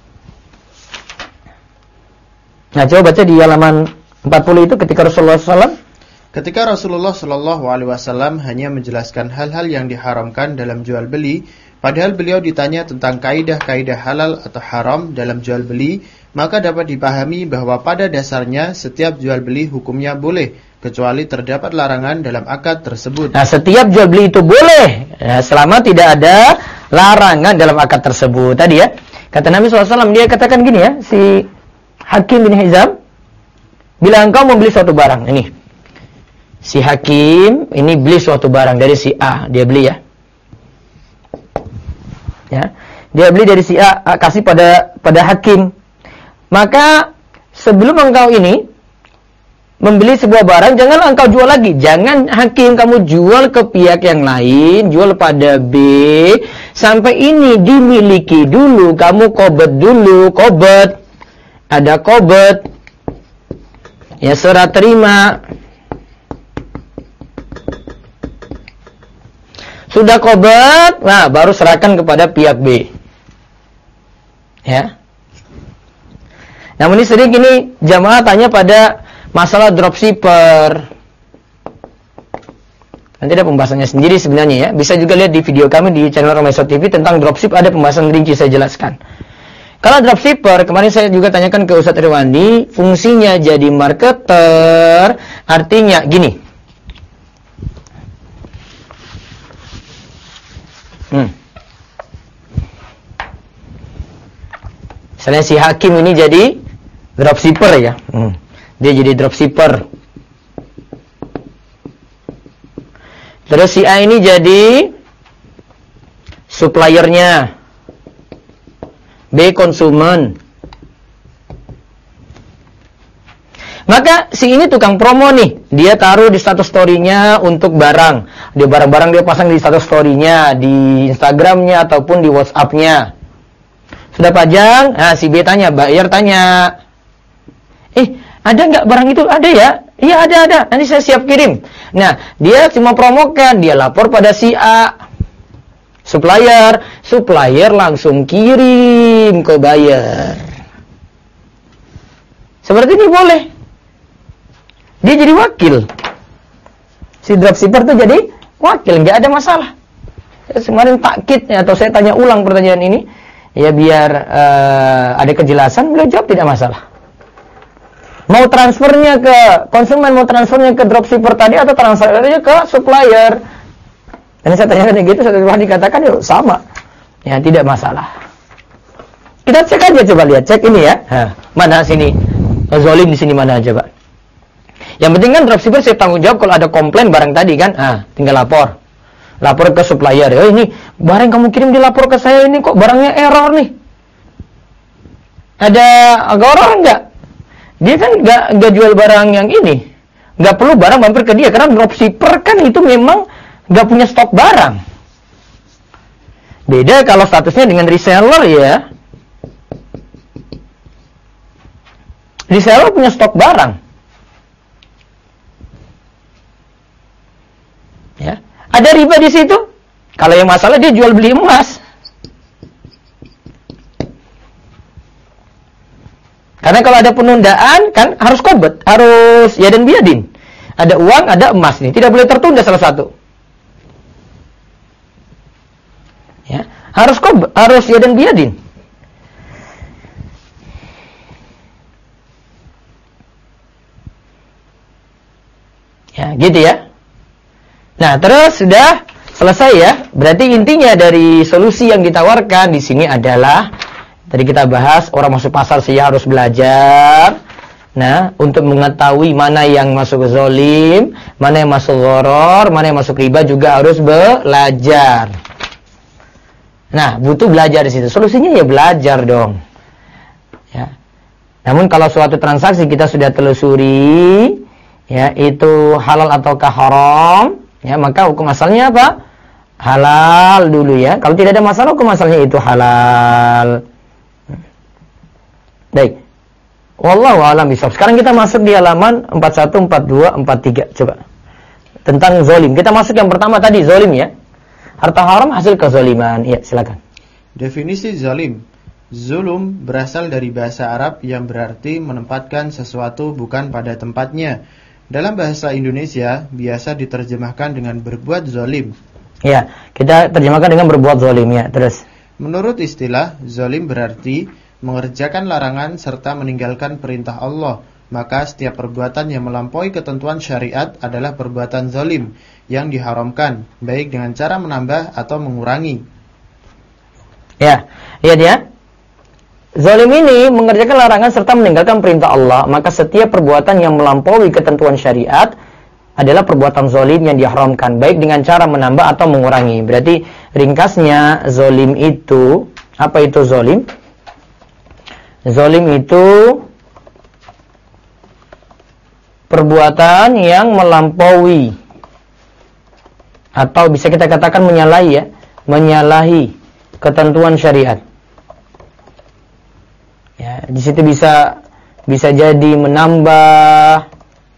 Nah, coba baca di halaman 40 itu ketika Rasulullah SAW. Ketika Rasulullah SAW hanya menjelaskan hal-hal yang diharamkan dalam jual beli, padahal beliau ditanya tentang kaidah-kaidah halal atau haram dalam jual beli, maka dapat dipahami bahwa pada dasarnya setiap jual beli hukumnya boleh, kecuali terdapat larangan dalam akad tersebut. Nah, setiap jual beli itu boleh, ya, selama tidak ada larangan dalam akad tersebut. Tadi ya, kata Nabi SAW, dia katakan gini ya, si Hakim bin Hizam, bila engkau membeli suatu barang, ini, si Hakim ini beli suatu barang dari si A, dia beli ya. Ya, dia beli dari si A, kasih pada Hakim. Maka sebelum engkau ini membeli sebuah barang, janganlah engkau jual lagi. Jangan Hakim kamu jual ke pihak yang lain, jual pada B, sampai ini dimiliki dulu, kamu qabad dulu, qabad. Ada qabad. Ya, serah terima. Sudah qabad, nah baru serahkan kepada pihak B. Ya. Namun ini sering ini jamaah tanya pada masalah dropshipper. Nanti ada pembahasannya sendiri sebenarnya ya. Bisa juga lihat di video kami di channel Romeso TV tentang dropship, ada pembahasan rinci saya jelaskan. Kalau dropshipper, kemarin saya juga tanyakan ke Ustadz Irwandi, fungsinya jadi marketer, artinya gini. Misalnya si Hakim ini jadi dropshipper ya. Dia jadi dropshipper. Terus si A ini jadi suppliernya. B konsumen. Maka si ini tukang promo nih. Dia taruh di status story-nya untuk barang. Dia barang-barang dia pasang di status story-nya, di Instagram-nya ataupun di WhatsApp-nya. Sudah pajang, nah si B tanya, buyer tanya, ada nggak barang itu? Ada ya? Iya ada. Nanti saya siap kirim. Nah, dia cuma promokan, dia lapor pada si A, supplier langsung kirim ke buyer. Seperti ini boleh. Dia jadi wakil. Si dropshipper itu jadi wakil, nggak ada masalah. Kemarin takkit atau saya tanya ulang pertanyaan ini, ya biar ada kejelasan, beliau jawab tidak masalah. Mau transfernya ke konsumen, mau transfernya ke dropshipper tadi atau transfernya ke supplier. Dan saya tanyakan gitu, saya dikatakan yuk sama. Ya tidak masalah. Kita cek aja, coba lihat, cek ini ya. Mana sini? Zalim di sini mana aja, Pak? Yang penting kan dropshipper saya tanggung jawab kalau ada komplain barang tadi kan, tinggal lapor ke supplier. Ini barang kamu kirim dilapor ke saya ini kok barangnya error nih. Ada error enggak? Dia kan enggak jual barang yang ini. Enggak perlu barang mampir ke dia karena dropshipper kan itu memang enggak punya stok barang. Beda kalau statusnya dengan reseller ya. Reseller punya stok barang. Ya. Ada riba di situ? Kalau yang masalah dia jual beli emas. Karena kalau ada penundaan kan harus qobd, harus yadan biyadin. Ada uang, ada emas nih, tidak boleh tertunda salah satu. Ya, harus qobd, harus yadan biyadin. Ya, gitu ya. Nah, terus sudah selesai ya. Berarti intinya dari solusi yang ditawarkan di sini adalah tadi kita bahas orang masuk pasar saya harus belajar. Nah, untuk mengetahui mana yang masuk zalim, mana yang masuk gharar, mana yang masuk riba juga harus belajar. Nah, butuh belajar di situ. Solusinya ya belajar dong. Ya. Namun kalau suatu transaksi kita sudah telusuri, ya, itu halal ataukah haram, ya, maka hukum asalnya apa? Halal dulu ya. Kalau tidak ada masalah, hukum asalnya itu halal. Baik. Wallahu a'lam bishawab. Sekarang kita masuk di halaman 41, 42, 43. Coba. Tentang zalim. Kita masuk yang pertama tadi, zalim ya. Harta haram hasil kezaliman. Ya, silakan. Definisi zalim. Zulum berasal dari bahasa Arab yang berarti menempatkan sesuatu bukan pada tempatnya. Dalam bahasa Indonesia biasa diterjemahkan dengan berbuat zalim. Ya, kita terjemahkan dengan berbuat zalim ya. Terus. Menurut istilah, zalim berarti mengerjakan larangan serta meninggalkan perintah Allah. Maka setiap perbuatan yang melampaui ketentuan syariat adalah perbuatan zalim yang diharamkan, baik dengan cara menambah atau mengurangi. Ya, iya dia. Zalim ini mengerjakan larangan serta meninggalkan perintah Allah, maka setiap perbuatan yang melampaui ketentuan syariat adalah perbuatan zalim yang diharamkan, baik dengan cara menambah atau mengurangi. Berarti ringkasnya zalim itu, apa itu zalim? Zalim itu perbuatan yang melampaui atau bisa kita katakan menyalahi ya, menyalahi ketentuan syariat. Ya, di situ bisa jadi menambah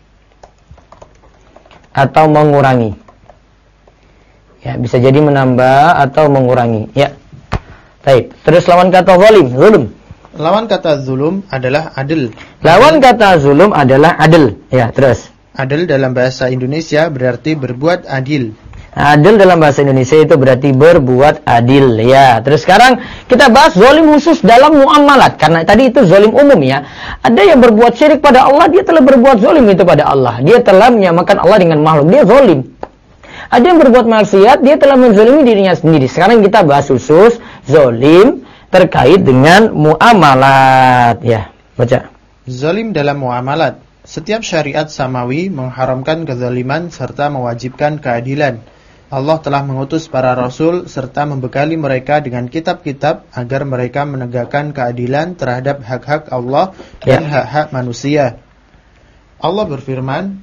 atau mengurangi. Ya, bisa jadi menambah atau mengurangi. Ya. Baik, terus lawan kata zalim, zulm. Lawan kata zulum adalah adil. Lawan kata zulum adalah adil. Ya, terus. Adil dalam bahasa Indonesia berarti berbuat adil. Adil dalam bahasa Indonesia itu berarti berbuat adil. Ya, terus sekarang kita bahas zalim khusus dalam muamalat. Karena tadi itu zalim umum ya. Ada yang berbuat syirik pada Allah, dia telah berbuat zalim itu pada Allah. Dia telah menyamakan Allah dengan makhluk, dia zalim. Ada yang berbuat maksiat, dia telah menzalimi dirinya sendiri. Sekarang kita bahas khusus zalim terkait dengan muamalat. Ya, baca. Zalim dalam muamalat. Setiap syariat samawi mengharamkan kezaliman serta mewajibkan keadilan. Allah telah mengutus para rasul serta membekali mereka dengan kitab-kitab agar mereka menegakkan keadilan terhadap hak-hak Allah dan hak-hak manusia. Allah berfirman,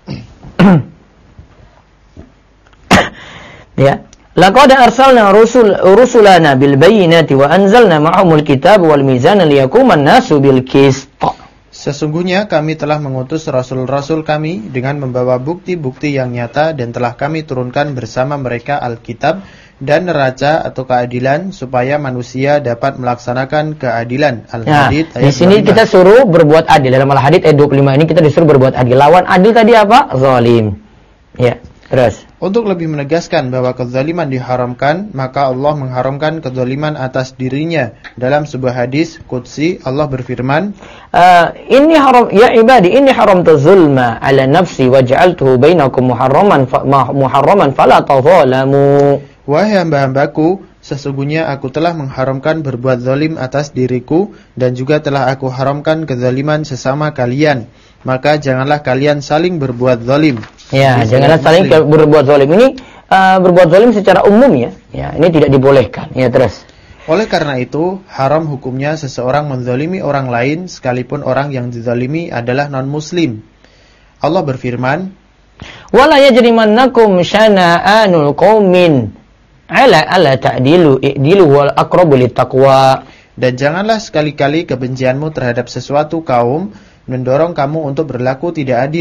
ya, laqad arsalna rusulana bil bayyinati wa anzalna ma'ahumul kitab wal mizana liyaquma an-nasu bil qist. Sesungguhnya kami telah mengutus rasul-rasul kami dengan membawa bukti-bukti yang nyata dan telah kami turunkan bersama mereka Alkitab dan neraca atau keadilan supaya manusia dapat melaksanakan keadilan. Al-Hadid ayat 25. Di sini kita suruh berbuat adil. Dalam Al-Hadid ayat 25 ini kita disuruh berbuat adil. Lawan adil tadi apa? Zalim. Ya, terus. Untuk lebih menegaskan bahwa kezaliman diharamkan, maka Allah mengharamkan kezaliman atas dirinya. Dalam sebuah hadis qudsi Allah berfirman, "Inni haram ya ibadi, inni haramtu zulma ala nafsi wa ja'altuhu bainakum muharraman fala tadhalamu." Wahai hamba-hambaku, sesungguhnya aku telah mengharamkan berbuat zalim atas diriku dan juga telah aku haramkan kezaliman sesama kalian. Maka janganlah kalian saling berbuat zalim. Ya, janganlah saling berbuat zalim. Ini berbuat zalim secara umum ya. Ya, ini tidak dibolehkan. Ya, terus. Oleh karena itu, haram hukumnya seseorang menzalimi orang lain sekalipun orang yang dizalimi adalah non-muslim. Allah berfirman, "Wala yajrimannakum syana'anul qaumin ala ta'dilu i'dilu wal aqrabu littaqwa." Dan janganlah sekali-kali kebencianmu terhadap sesuatu kaum mendorong kamu untuk berlaku tidak adil.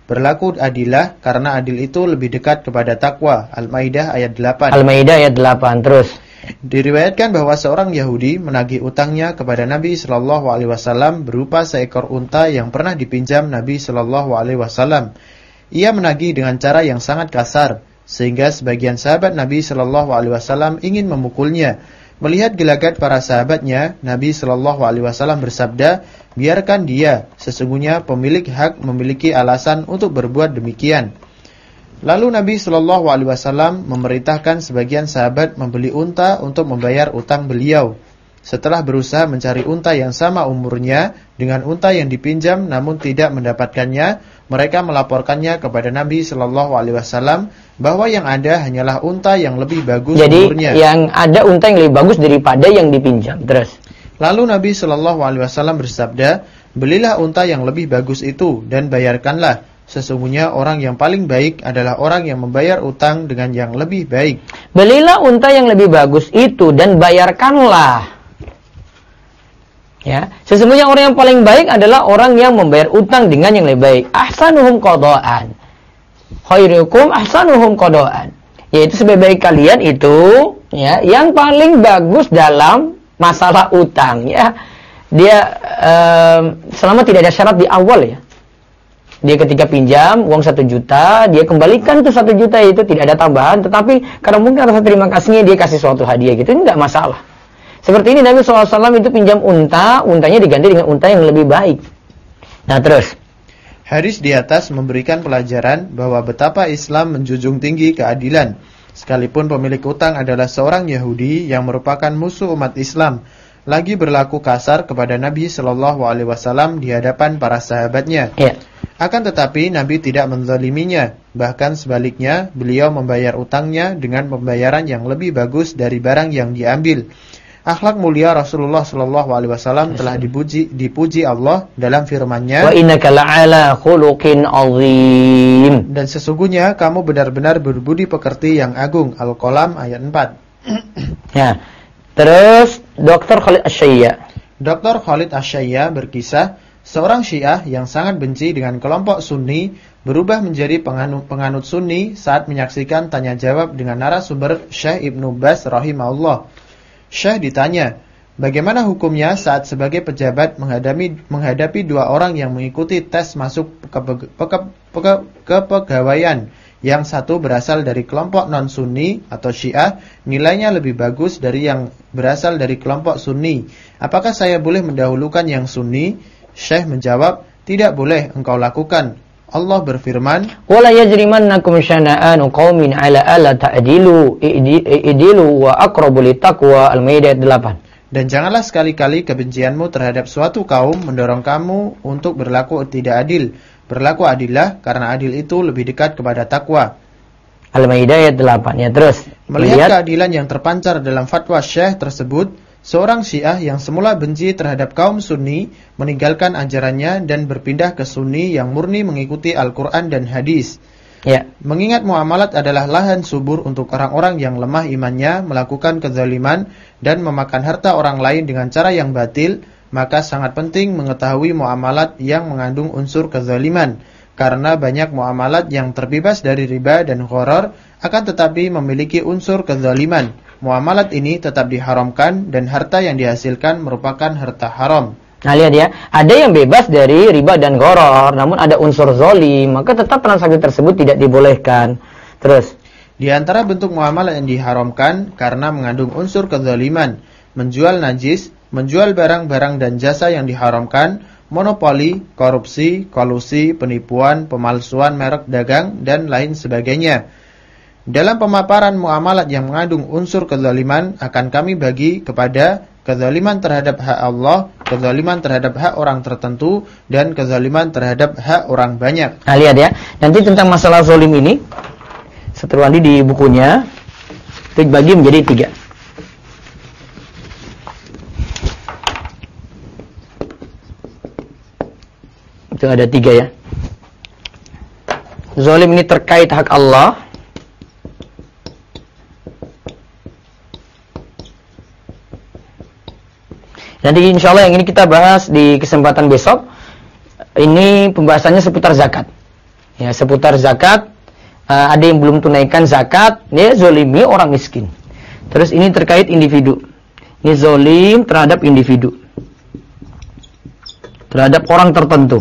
Berlaku adilah karena adil itu lebih dekat kepada takwa. Al-Maidah ayat 8. Al-Maidah ayat 8. Terus. Diriwayatkan bahwa seorang Yahudi menagih utangnya kepada Nabi Shallallahu Alaihi Wasallam berupa seekor unta yang pernah dipinjam Nabi Shallallahu Alaihi Wasallam. Ia menagih dengan cara yang sangat kasar, sehingga sebagian sahabat Nabi Shallallahu Alaihi Wasallam ingin memukulnya. Melihat gelagat para sahabatnya, Nabi Shallallahu Alaihi Wasallam bersabda, biarkan dia, sesungguhnya pemilik hak memiliki alasan untuk berbuat demikian. Lalu Nabi Shallallahu Alaihi Wasallam memerintahkan sebagian sahabat membeli unta untuk membayar utang beliau. Setelah berusaha mencari unta yang sama umurnya dengan unta yang dipinjam namun tidak mendapatkannya, mereka melaporkannya kepada Nabi Shallallahu Alaihi Wasallam bahwa yang ada hanyalah unta yang lebih bagus umurnya. Jadi yang ada unta yang lebih bagus daripada yang dipinjam. Terus. Lalu Nabi Shallallahu Alaihi Wasallam bersabda, belilah unta yang lebih bagus itu dan bayarkanlah. Sesungguhnya orang yang paling baik adalah orang yang membayar utang dengan yang lebih baik. Belilah unta yang lebih bagus itu dan bayarkanlah. Ya, sesungguhnya orang yang paling baik adalah orang yang membayar utang dengan yang lebih baik. Ahsanuhum qada'an. Khairukum ahsanuhum qada'an. Yaitu sebaik-baik kalian itu ya, yang paling bagus dalam masalah utang ya. Dia selama tidak ada syarat di awal ya. Dia ketika pinjam uang 1 juta, dia kembalikan tuh 1 juta itu tidak ada tambahan, tetapi karena mungkin rasa terima kasihnya dia kasih suatu hadiah gitu, ini enggak masalah. Seperti ini Nabi SAW itu pinjam unta, untanya diganti dengan unta yang lebih baik. Nah terus. Hadis di atas memberikan pelajaran bahwa betapa Islam menjunjung tinggi keadilan. Sekalipun pemilik utang adalah seorang Yahudi yang merupakan musuh umat Islam, lagi berlaku kasar kepada Nabi Shallallahu Alaihi Wasallam di hadapan para sahabatnya. Ya. Akan tetapi Nabi tidak menzaliminya. Bahkan sebaliknya, beliau membayar utangnya dengan pembayaran yang lebih bagus dari barang yang diambil. Akhlak mulia Rasulullah Shallallahu Alaihi Wasallam telah dipuji Allah dalam firman-Nya. Wa innaka la'ala khuluqin azim. Dan sesungguhnya kamu benar-benar berbudi pekerti yang agung. Al-Qalam ayat 4. Ya. Terus Dr. Khalid Asy-Syayya. Dr. Khalid Asy-Syayya berkisah, seorang Syiah yang sangat benci dengan kelompok Sunni berubah menjadi penganut Sunni saat menyaksikan tanya jawab dengan narasumber Syekh Ibnu Baz rahimahullah. Syekh ditanya, bagaimana hukumnya saat sebagai pejabat menghadapi 2 orang yang mengikuti tes masuk kepegawaian. Yang satu berasal dari kelompok non-Sunni atau Syiah, nilainya lebih bagus dari yang berasal dari kelompok Sunni. Apakah saya boleh mendahulukan yang Sunni? Syekh menjawab, tidak boleh engkau lakukan. Allah berfirman, "Wala yajrimannakum syana'anu qaumin 'ala alla ta'dilu i'dilu wa aqrabu littaqwa." Al-Maidah 8. Dan janganlah sekali-kali kebencianmu terhadap suatu kaum mendorong kamu untuk berlaku tidak adil. Berlaku adillah karena adil itu lebih dekat kepada takwa. Al-Maidah 8. Ya, terus. Melihat keadilan yang terpancar dalam fatwa Syekh tersebut, seorang Syiah yang semula benci terhadap kaum Sunni meninggalkan ajarannya dan berpindah ke Sunni yang murni mengikuti Al-Quran dan hadis. Ya. Mengingat muamalat adalah lahan subur untuk orang-orang yang lemah imannya melakukan kezaliman dan memakan harta orang lain dengan cara yang batil, maka sangat penting mengetahui muamalat yang mengandung unsur kezaliman. Karena banyak muamalat yang terbebas dari riba dan gharar akan tetapi memiliki unsur kezaliman. Muamalat ini tetap diharamkan dan harta yang dihasilkan merupakan harta haram. Nah lihat ya, ada yang bebas dari riba dan gharar, namun ada unsur zalim, maka tetap transaksi tersebut tidak dibolehkan. Terus, di antara bentuk muamalah yang diharamkan karena mengandung unsur kezaliman, menjual najis, menjual barang-barang dan jasa yang diharamkan, monopoli, korupsi, kolusi, penipuan, pemalsuan merek dagang, dan lain sebagainya. Dalam pemaparan muamalat yang mengandung unsur kezaliman akan kami bagi kepada kezaliman terhadap hak Allah, kezaliman terhadap hak orang tertentu, dan kezaliman terhadap hak orang banyak. Nah lihat ya, nanti tentang masalah zalim ini, Seterwandi di bukunya itu dibagi menjadi 3. Itu ada 3 ya. Zalim ini terkait hak Allah. Nanti insya Allah yang ini kita bahas di kesempatan besok. Ini pembahasannya seputar zakat. Ya, seputar zakat, ada yang belum tunaikan zakat, dia zolimi orang miskin. Terus ini terkait individu. Ini zolim terhadap individu, terhadap orang tertentu.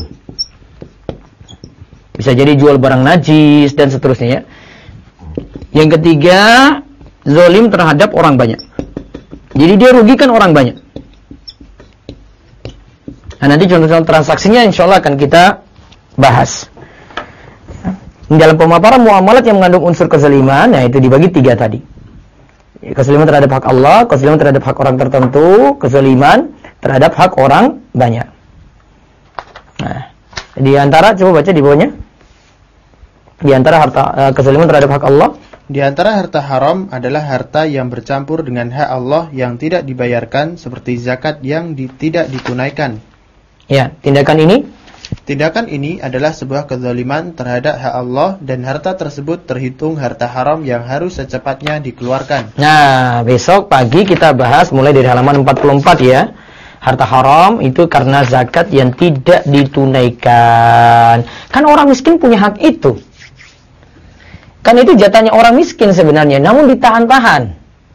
Bisa jadi jual barang najis dan seterusnya ya. Yang ketiga, zolim terhadap orang banyak. Jadi dia rugikan orang banyak. Nah, nanti contoh-contoh transaksinya insya Allah akan kita bahas. Dalam pemaparan muamalat yang mengandung unsur kezaliman, nah itu dibagi 3 tadi. Kezaliman terhadap hak Allah, kezaliman terhadap hak orang tertentu, kezaliman terhadap hak orang banyak. Nah, di antara, coba baca di bawahnya. Di antara kezaliman terhadap hak Allah. Di antara harta haram adalah harta yang bercampur dengan hak Allah yang tidak dibayarkan, seperti zakat yang tidak ditunaikan. Ya, Tindakan ini adalah sebuah kezaliman terhadap hak Allah, dan harta tersebut terhitung harta haram yang harus secepatnya dikeluarkan. Nah, besok pagi kita bahas mulai dari halaman 44 ya. Harta haram itu karena zakat yang tidak ditunaikan. Kan orang miskin punya hak itu. Kan itu jatahnya orang miskin sebenarnya, namun ditahan-tahan.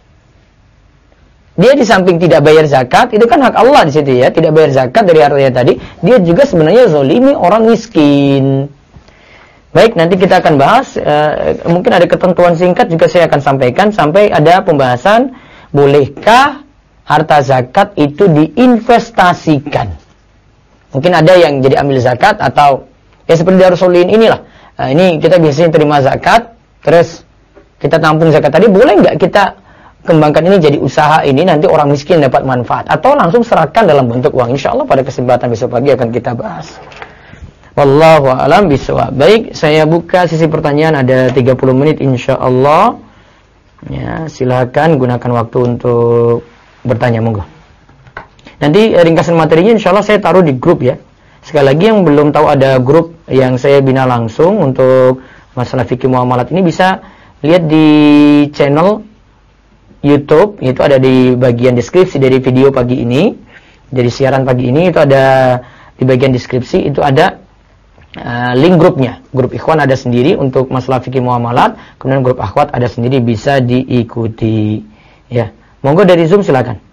Dia di samping tidak bayar zakat, itu kan hak Allah di situ ya, tidak bayar zakat dari hartanya tadi, dia juga sebenarnya zolimi orang miskin. Baik, nanti kita akan bahas, mungkin ada ketentuan singkat juga saya akan sampaikan, sampai ada pembahasan, bolehkah harta zakat itu diinvestasikan. Mungkin ada yang jadi ambil zakat, atau ya seperti Darussolin inilah. Nah, ini kita biasanya terima zakat, terus kita tampung zakat tadi, boleh nggak kita kembangkan ini jadi usaha ini, nanti orang miskin dapat manfaat, atau langsung serahkan dalam bentuk uang. Insya Allah pada kesempatan besok pagi akan kita bahas. Wallahu a'lam bishawab. Baik, saya buka sisi pertanyaan, ada 30 menit insya Allah. Ya, silakan gunakan waktu untuk bertanya, monggo. Nanti ringkasan materinya insya Allah saya taruh di grup ya. Sekali lagi yang belum tahu, ada grup yang saya bina langsung untuk masalah fikih muamalat ini, bisa lihat di channel YouTube, itu ada di bagian deskripsi dari video pagi ini, dari siaran pagi ini, itu ada di bagian deskripsi, itu ada link grupnya. Grup ikhwan ada sendiri untuk masalah fikih muamalat, kemudian grup akhwat ada sendiri, bisa diikuti. Ya, monggo dari Zoom silakan.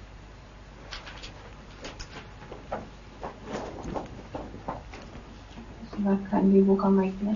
Silakan dibuka mic-nya.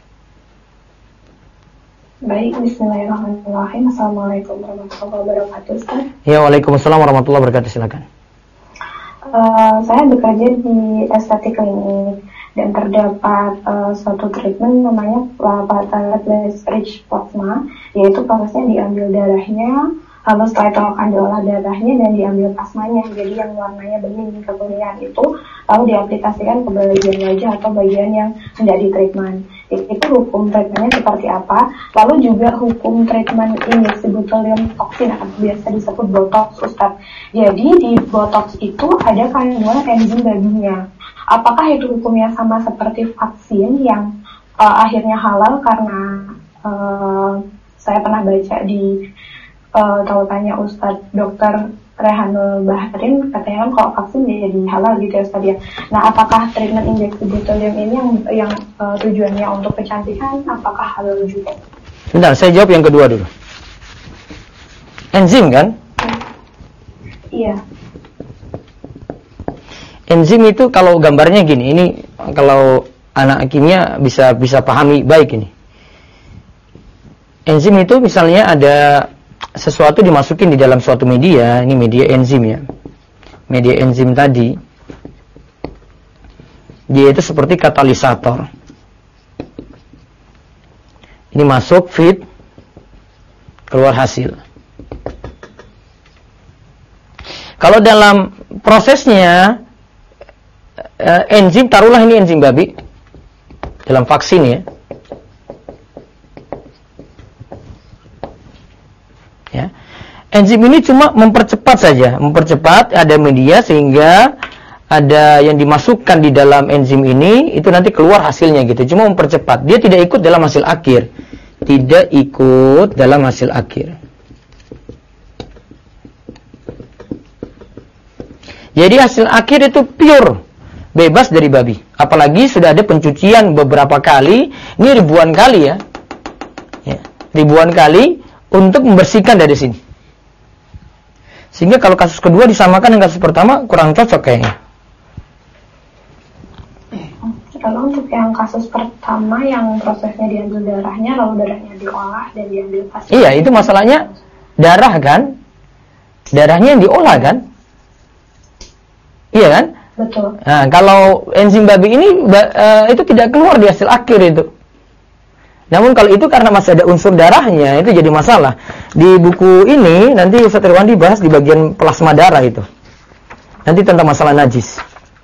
Baik, bismillahirrahmanirrahim. Assalamualaikum warahmatullahi wabarakatuh, Ustaz. Ya, waalaikumsalam warahmatullahi wabarakatuh, silakan. Saya bekerja di estetik klinik dan terdapat suatu treatment namanya platelet rich plasma, yaitu prosesnya diambil darahnya, lalu setelah itu akan diolah darahnya dan diambil plasmanya, jadi yang warnanya bening kekuningan itu lalu diaplikasikan ke bagian wajah atau bagian yang hendak di treatment. Itu hukum treatmentnya seperti apa? Lalu juga hukum treatment injeksi botulium toksin atau biasa disebut botox, Ustaz. Jadi di botox itu ada kandungan enzim babinya. Apakah itu hukumnya sama seperti vaksin yang akhirnya halal? Karena saya pernah baca di tautannya Ustadz Dr. Rehanul Bahrin, katanya kan kalau vaksin jadi halal gitu ya Ustadz ya. Nah, apakah treatment injeksi botulium ini yang tujuannya untuk kecantikan, apakah halal juga? Bentar, saya jawab yang kedua dulu. Enzim kan? Iya. Enzim itu kalau gambarnya gini, ini kalau anak kimia bisa pahami baik ini. Enzim itu misalnya ada sesuatu dimasukin di dalam suatu media, ini media enzim ya. Media enzim tadi, dia itu seperti katalisator. Ini masuk, feed, keluar hasil. Kalau dalam prosesnya enzim, taruhlah ini enzim babi dalam vaksin ya. Enzim ini cuma mempercepat saja, ada media sehingga ada yang dimasukkan di dalam enzim ini, itu nanti keluar hasilnya gitu, cuma mempercepat. Dia tidak ikut dalam hasil akhir. Jadi hasil akhir itu pure, bebas dari babi. Apalagi sudah ada pencucian beberapa kali, ini ribuan kali ya. Ribuan kali untuk membersihkan dari sini. Sehingga kalau kasus kedua disamakan dengan kasus pertama kurang cocok kayaknya. Kalau untuk yang kasus pertama yang prosesnya diambil darahnya, lalu darahnya diolah dan diambil pasien. Iya, itu masalahnya darah kan? Darahnya yang diolah kan? Iya kan? Betul. Nah, kalau enzim babi ini itu tidak keluar di hasil akhir itu. Namun kalau itu karena masih ada unsur darahnya, itu jadi masalah. Di buku ini nanti Ustaz Irwandi bahas di bagian plasma darah itu. Nanti tentang masalah najis.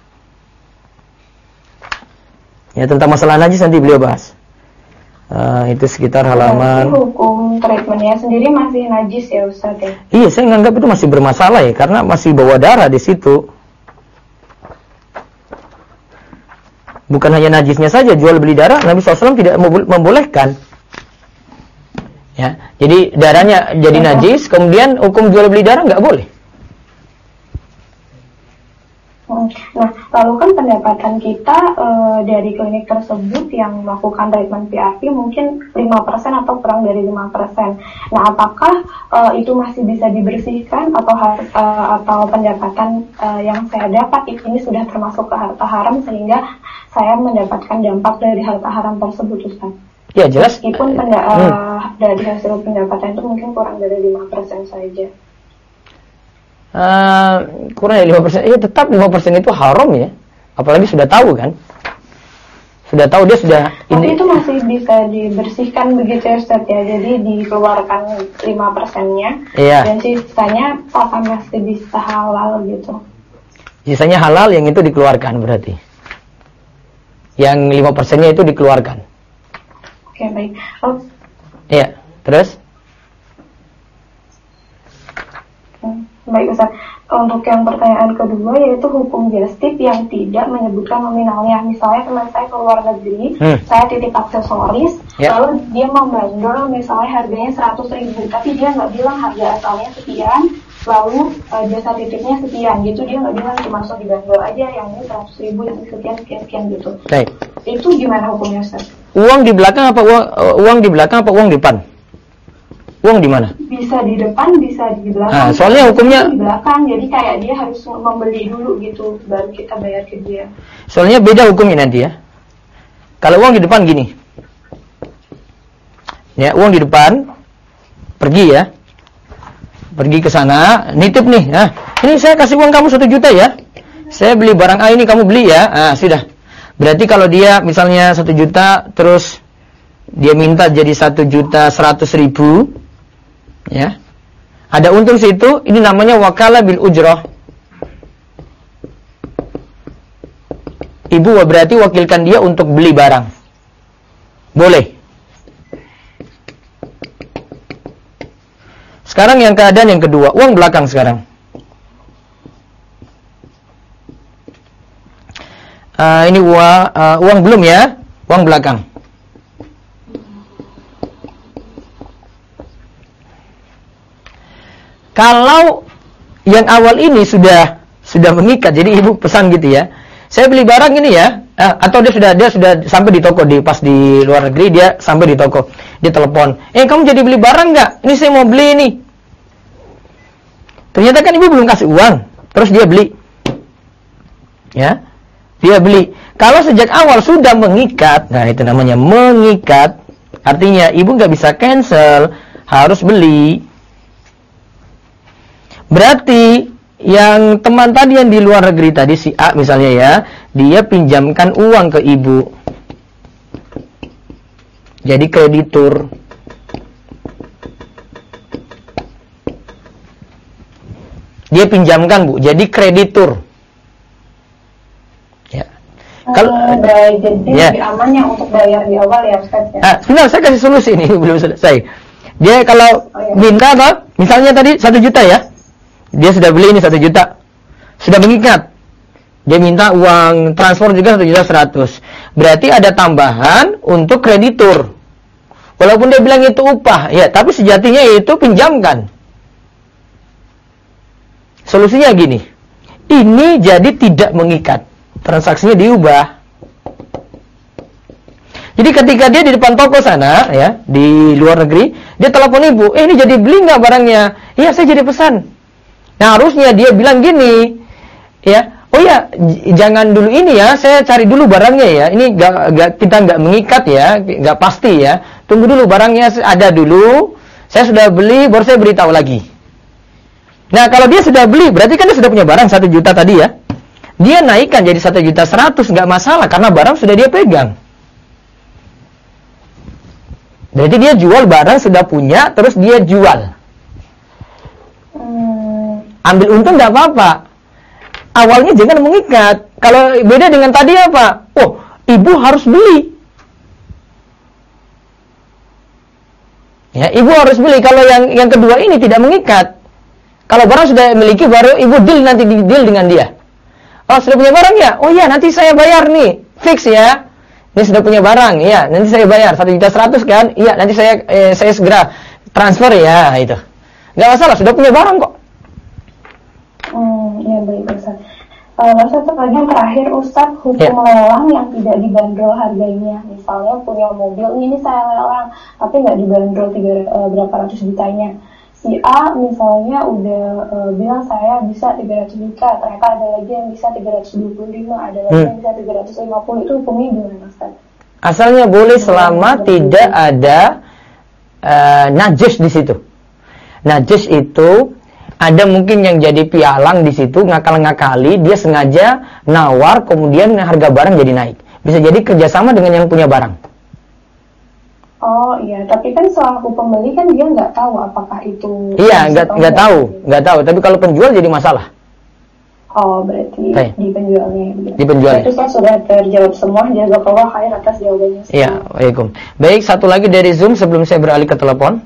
Ya, tentang masalah najis nanti beliau bahas. Itu sekitar halaman. Hukum treatmentnya sendiri masih najis ya Ustaz ya? Iya, saya nganggap itu masih bermasalah ya, karena masih bawa darah di situ. Bukan hanya najisnya saja, jual beli darah Nabi SAW tidak membolehkan. Ya, jadi darahnya jadi najis, kemudian hukum jual beli darah nggak boleh. Nah, lalu kan pendapatan kita dari klinik tersebut yang melakukan treatment PRP mungkin 5% atau kurang dari 5%. Nah, apakah itu masih bisa dibersihkan atau pendapatan yang saya dapat ini sudah termasuk ke harta haram sehingga saya mendapatkan dampak dari harta haram tersebut, Ustaz? Ya, jelas. Meskipun dari hasil pendapatan itu mungkin kurang dari 5% saja. Kurang dari 5%, ya tetap 5% itu haram ya. Apalagi sudah tahu kan. Sudah tahu dia sudah Tapi itu masih bisa dibersihkan begitu ya Ustaz ya. Jadi dikeluarkan 5%-nya. Iya. Dan sisanya apakah masih bisa halal gitu? Sisanya halal yang itu dikeluarkan berarti. Yang 5%-nya itu dikeluarkan. Oke, baik. Iya, terus? Baik Ustaz, untuk yang pertanyaan kedua yaitu hukum jastip yang tidak menyebutkan nominalnya. Misalnya teman saya ke luar negeri, saya titip aksesoris, lalu dia membandrol misalnya harganya 100.000, tapi dia nggak bilang harga asalnya sekian, lalu jasa titipnya sekian gitu, dia nggak bilang, cuma langsung dibandrol aja yang ini 100.000, yang ini sekian gitu. Baik. Itu gimana hukumnya Ustaz? Uang di belakang apa uang di belakang apa uang di depan? Uang di mana? Bisa di depan, bisa di belakang. Soalnya hukumnya di belakang, jadi kayak dia harus membeli dulu gitu, baru kita bayar ke dia. Soalnya beda hukumnya nanti ya. Kalau uang di depan gini, ya uang di depan, pergi ya, pergi ke sana, nitip nih, ini saya kasih uang kamu 1 juta ya, saya beli barang A ini kamu beli ya, sudah. Berarti kalau dia misalnya 1 juta, terus dia minta jadi 1.100.000. Ya, ada untung situ, ini namanya wakalah bil ujrah. Ibu berarti wakilkan dia untuk beli barang. Boleh. Sekarang yang keadaan yang kedua, uang belakang sekarang. Ini uang belum ya, uang belakang. Kalau yang awal ini sudah mengikat, jadi ibu pesan gitu ya, saya beli barang ini ya, atau dia sudah sampai di toko, pas di luar negeri dia sampai di toko, dia telepon, kamu jadi beli barang nggak? Ini saya mau beli ini. Ternyata kan ibu belum kasih uang, terus dia beli, ya, dia beli. Kalau sejak awal sudah mengikat, nah itu namanya mengikat, artinya ibu nggak bisa cancel, harus beli. Berarti yang teman tadi yang di luar negeri tadi, si A misalnya ya, dia pinjamkan uang ke ibu, jadi kreditur. Dia pinjamkan Bu, jadi kreditur. Ya. Kalau jadi lebih aman yang untuk bayar di awal ya Ustaz ya. Sebentar saya kasih solusi ini belum selesai. Dia kalau minta apa? Misalnya tadi 1 juta ya. Dia sudah beli ini 1 juta. Sudah mengikat. Dia minta uang transfer juga 1.100.000. Berarti ada tambahan untuk kreditur. Walaupun dia bilang itu upah, ya, tapi sejatinya itu pinjamkan. Solusinya gini. Ini jadi tidak mengikat. Transaksinya diubah. Jadi ketika dia di depan toko sana, ya, di luar negeri, dia telepon ibu, ini jadi beli nggak barangnya? Iya, saya jadi pesan. Nah, harusnya dia bilang gini, ya, oh ya, jangan dulu ini ya, saya cari dulu barangnya ya. Ini kita nggak mengikat ya, nggak pasti ya. Tunggu dulu barangnya ada dulu, saya sudah beli, baru saya beritahu lagi. Nah, kalau dia sudah beli, berarti kan dia sudah punya barang 1 juta tadi ya. Dia naikkan jadi 1.100.000, nggak masalah, karena barang sudah dia pegang. Berarti dia jual barang sudah punya, terus dia jual. Ambil untung nggak apa-apa. Awalnya jangan mengikat. Kalau beda dengan tadi apa? Oh, ibu harus beli. Ya, ibu harus beli. Kalau yang kedua ini tidak mengikat. Kalau barang sudah miliki, baru ibu deal dengan dia. Oh, sudah punya barang ya? Oh iya, nanti saya bayar nih. Fix ya. Ini sudah punya barang, iya. Nanti saya bayar 1.100.000 kan? Iya, nanti saya segera transfer ya, itu. Nggak masalah, sudah punya barang kok. Ya baik Ustaz. Satu pertanyaan terakhir Ustaz, hukum lelang yang tidak dibanderol harganya. Misalnya punya mobil, ini saya lelang, tapi nggak dibanderol berapa ratus jutanya. Si A misalnya udah bilang saya bisa 300 juta, ternyata ada lagi yang bisa 325, ada lagi yang bisa 350, itu hukumnya gimana Ustaz? Asalnya boleh selama tidak ada najis di situ. Najis itu ada mungkin yang jadi pialang di situ, ngakal-ngakali, dia sengaja nawar, kemudian harga barang jadi naik. Bisa jadi kerjasama dengan yang punya barang. Oh iya, tapi kan selaku pembeli kan dia nggak tahu apakah itu. Iya, nggak tahu. Tapi kalau penjual jadi masalah. Oh, berarti di penjualnya. Di penjualnya. Itu saya sudah terjawab semua. Jazakallah khair atas jawabannya. Iya, waalaikum. Baik, satu lagi dari Zoom sebelum saya beralih ke telepon.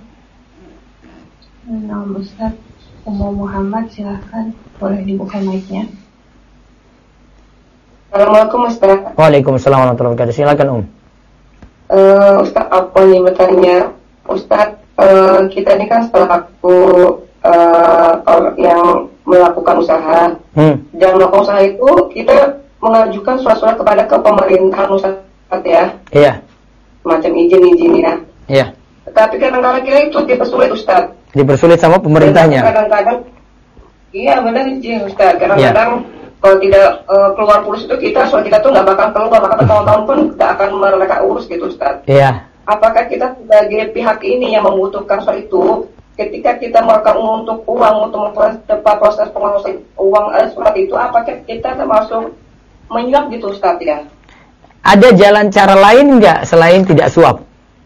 Nah, Ustaz, Muhammad, silahkan boleh dibuka mic-nya. Assalamualaikum Ustaz. Waalaikumsalam warahmatullahi wabarakatuh. Silakan Ustaz, apa nih bertanya Ustaz, kita ini kan selaku orang yang melakukan usaha, dan melakukan usaha itu kita mengajukan surat-surat kepada pemerintahan Ustaz ya. Iya. Macam izin ya. Iya. Tapi kadang-kadang kita itu dipersulit Ustaz. Dipersulit sama pemerintahnya. Kadang-kadang, iya benar izin Ustaz. Kadang-kadang kalau tidak keluar pulus itu surat kita tuh nggak bakal keluar, maka bertahun-tahun pun tidak akan mereka urus gitu Ustaz. Iya. Apakah kita sebagai pihak ini yang membutuhkan surat itu, ketika kita melakukan untuk uang untuk proses pengurusan uang surat itu, apakah kita termasuk menyuap gitu Ustaz ya? Ada jalan cara lain nggak selain tidak suap?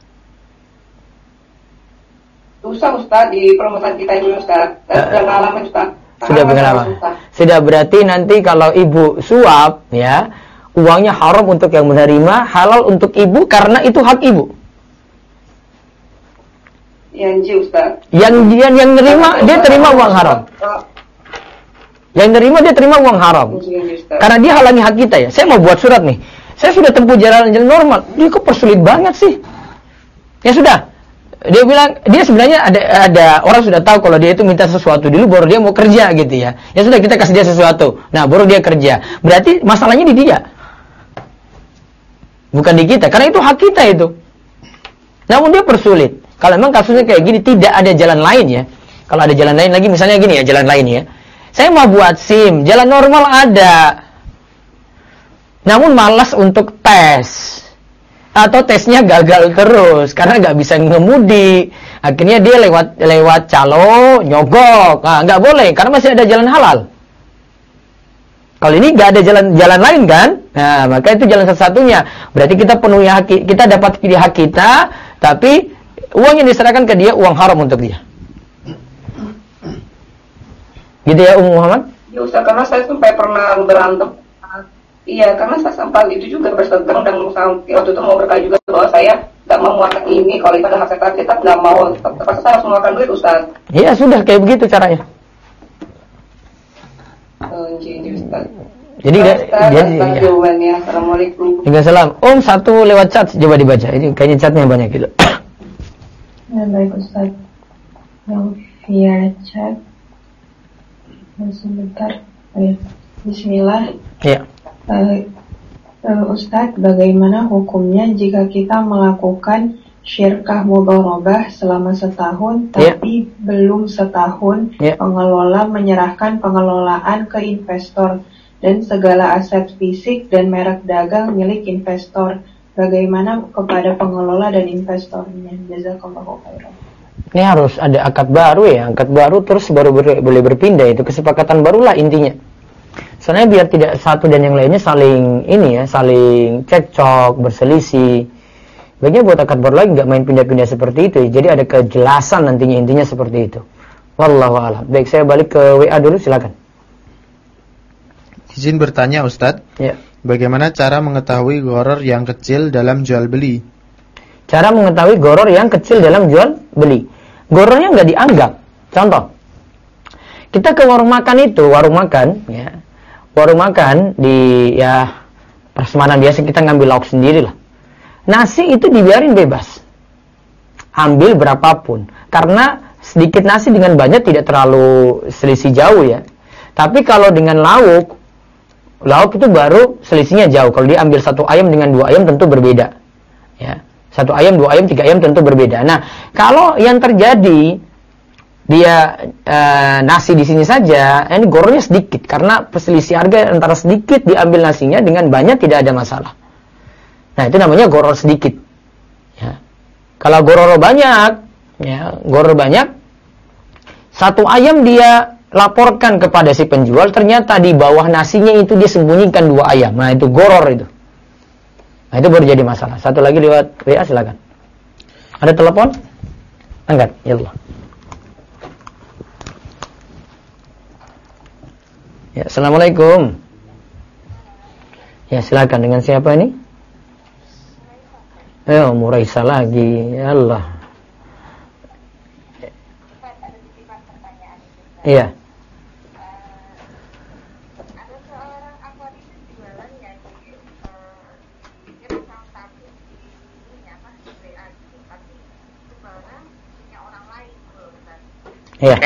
Susah Ustaz di permasalahan kita ini Ustaz. Sudah ngalamin Ustaz. Sudah pengalaman. Sudah berarti nanti kalau ibu suap ya, uangnya haram untuk yang menerima, halal untuk ibu karena itu hak ibu. Yang Ustaz. Yang nerima dia terima uang haram. Yang nerima dia terima uang haram. Karena dia halangi hak kita ya. Saya mau buat surat nih. Saya sudah tempuh jalan normal. Dia kok persulit banget sih. Ya sudah. Dia bilang, dia sebenarnya ada orang sudah tahu kalau dia itu minta sesuatu dulu baru dia mau kerja gitu ya. Ya sudah, kita kasih dia sesuatu. Nah, baru dia kerja. Berarti masalahnya di dia. Bukan di kita, karena itu hak kita itu. Namun dia persulit. Kalau memang kasusnya kayak gini, tidak ada jalan lain ya. Kalau ada jalan lain lagi, misalnya gini ya, jalan lain ya. Saya mau buat SIM, jalan normal ada. Namun malas untuk tes. Atau tesnya gagal terus karena nggak bisa ngemudi, akhirnya dia lewat calo nyogok. Nah, nggak boleh karena masih ada jalan halal. Kalau ini nggak ada jalan lain kan, nah maka itu jalan satu-satunya. Berarti kita penuhi hak, kita dapat pilih hak kita, tapi uang yang diserahkan ke dia uang haram untuk dia. Gitu ya Muhammad? Ya Ustaz, karena saya sampai pernah berantem. Iya, karena saya sempat itu juga bersegang dan waktu itu mau berkata juga bahwa saya nggak mau mengeluarkan ini, kalau itu ada hak saya kita nggak mau, terpaksa saya harus mengeluarkan duit Ustaz. Iya sudah, kayak begitu caranya. Ustaz. Jadi jawabannya. Assalamualaikum. Waalaikumsalam. Satu lewat chat, coba dibaca. Ini kayaknya chatnya banyak gitu. Ya baik Ustaz. Yang via chat. Sebentar. Bismillah. Iya. Ustadz, bagaimana hukumnya jika kita melakukan syirkah mudharabah selama setahun, tapi belum setahun pengelola menyerahkan pengelolaan ke investor dan segala aset fisik dan merek dagang milik investor. Bagaimana kepada pengelola dan investornya? Jazakallahu khairan. Ini harus ada akad baru ya, akad baru terus baru boleh berpindah, itu kesepakatan barulah intinya. Soalnya biar tidak satu dan yang lainnya saling saling cekcok, berselisih. Baiknya buat akad baru lagi, nggak main pindah-pindah seperti itu. Jadi ada kejelasan nantinya, intinya seperti itu. Wallahu a'lam. Baik, saya balik ke WA dulu, silakan. Izin bertanya Ustadz. Ya. Bagaimana cara mengetahui gharar yang kecil dalam jual beli? Cara mengetahui gharar yang kecil dalam jual beli. Ghararnya nggak dianggap. Contoh, kita ke warung makan itu, warung makan di prasmanan biasa, kita ngambil lauk sendiri lah. Nasi itu dibiarin bebas, ambil berapapun, karena sedikit nasi dengan banyak tidak terlalu selisih jauh ya. Tapi kalau dengan lauk itu baru selisihnya jauh. Kalau dia ambil 1 ayam dengan 2 ayam tentu berbeda ya. 1 ayam, 2 ayam, 3 ayam tentu berbeda. Nah, kalau yang terjadi dia nasi di sini saja, ini gorornya sedikit karena perselisih harga antara sedikit diambil nasinya dengan banyak tidak ada masalah. Nah, itu namanya goror sedikit. Ya. Kalau goror banyak, 1 ayam dia laporkan kepada si penjual, ternyata di bawah nasinya itu dia sembunyikan 2 ayam. Nah, itu goror itu. Nah, itu baru jadi masalah. Satu lagi lewat WA, silakan. Ada telepon? Angkat, ya Allah. Ya, assalamualaikum. Ya, silakan. Dengan siapa ini? Muraisa lagi. Ya Allah. Iya. Ada seorang akademisi jualan yang tapi orang lain Iya.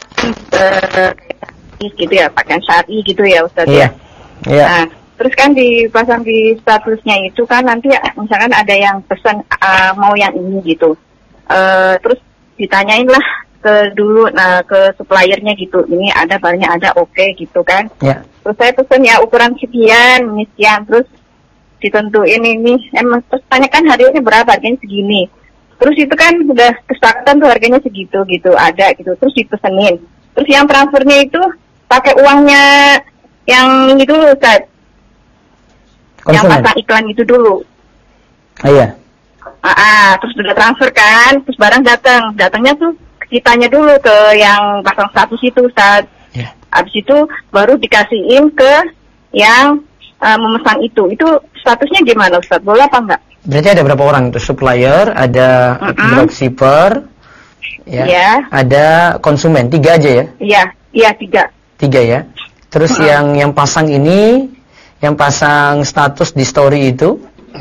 Gitu ya, pakaian syar'i gitu ya Ustaz. Iya. Iya. Nah, terus kan dipasang di statusnya itu kan nanti misalkan ada yang pesan mau yang ini gitu. Terus ditanyain lah ke suppliernya gitu. Ini ada barangnya ada, oke gitu kan. Iya. Terus saya pesen ya ukuran sekian, terus ditentuin ini. Terus tanyakan harganya berapa, harganya segini. Terus itu kan udah kesepakatan tuh harganya segitu gitu, ada gitu. Terus dipesenin. Terus yang transfernya itu pakai uangnya yang itu dulu, Ustaz. Yang pasang iklan itu dulu. Iya. Terus udah transfer kan, terus barang datangnya tuh kitanya dulu ke yang pasang status itu, Ustaz. Iya. Habis itu baru dikasihin ke yang memesan itu. Itu statusnya gimana, Ustaz? Boleh apa enggak? Berarti ada berapa orang? Itu supplier, ada dropshipper, ya, ada konsumen, 3 aja ya? Iya 3. 3 ya. Terus yang pasang ini, yang pasang status di story itu,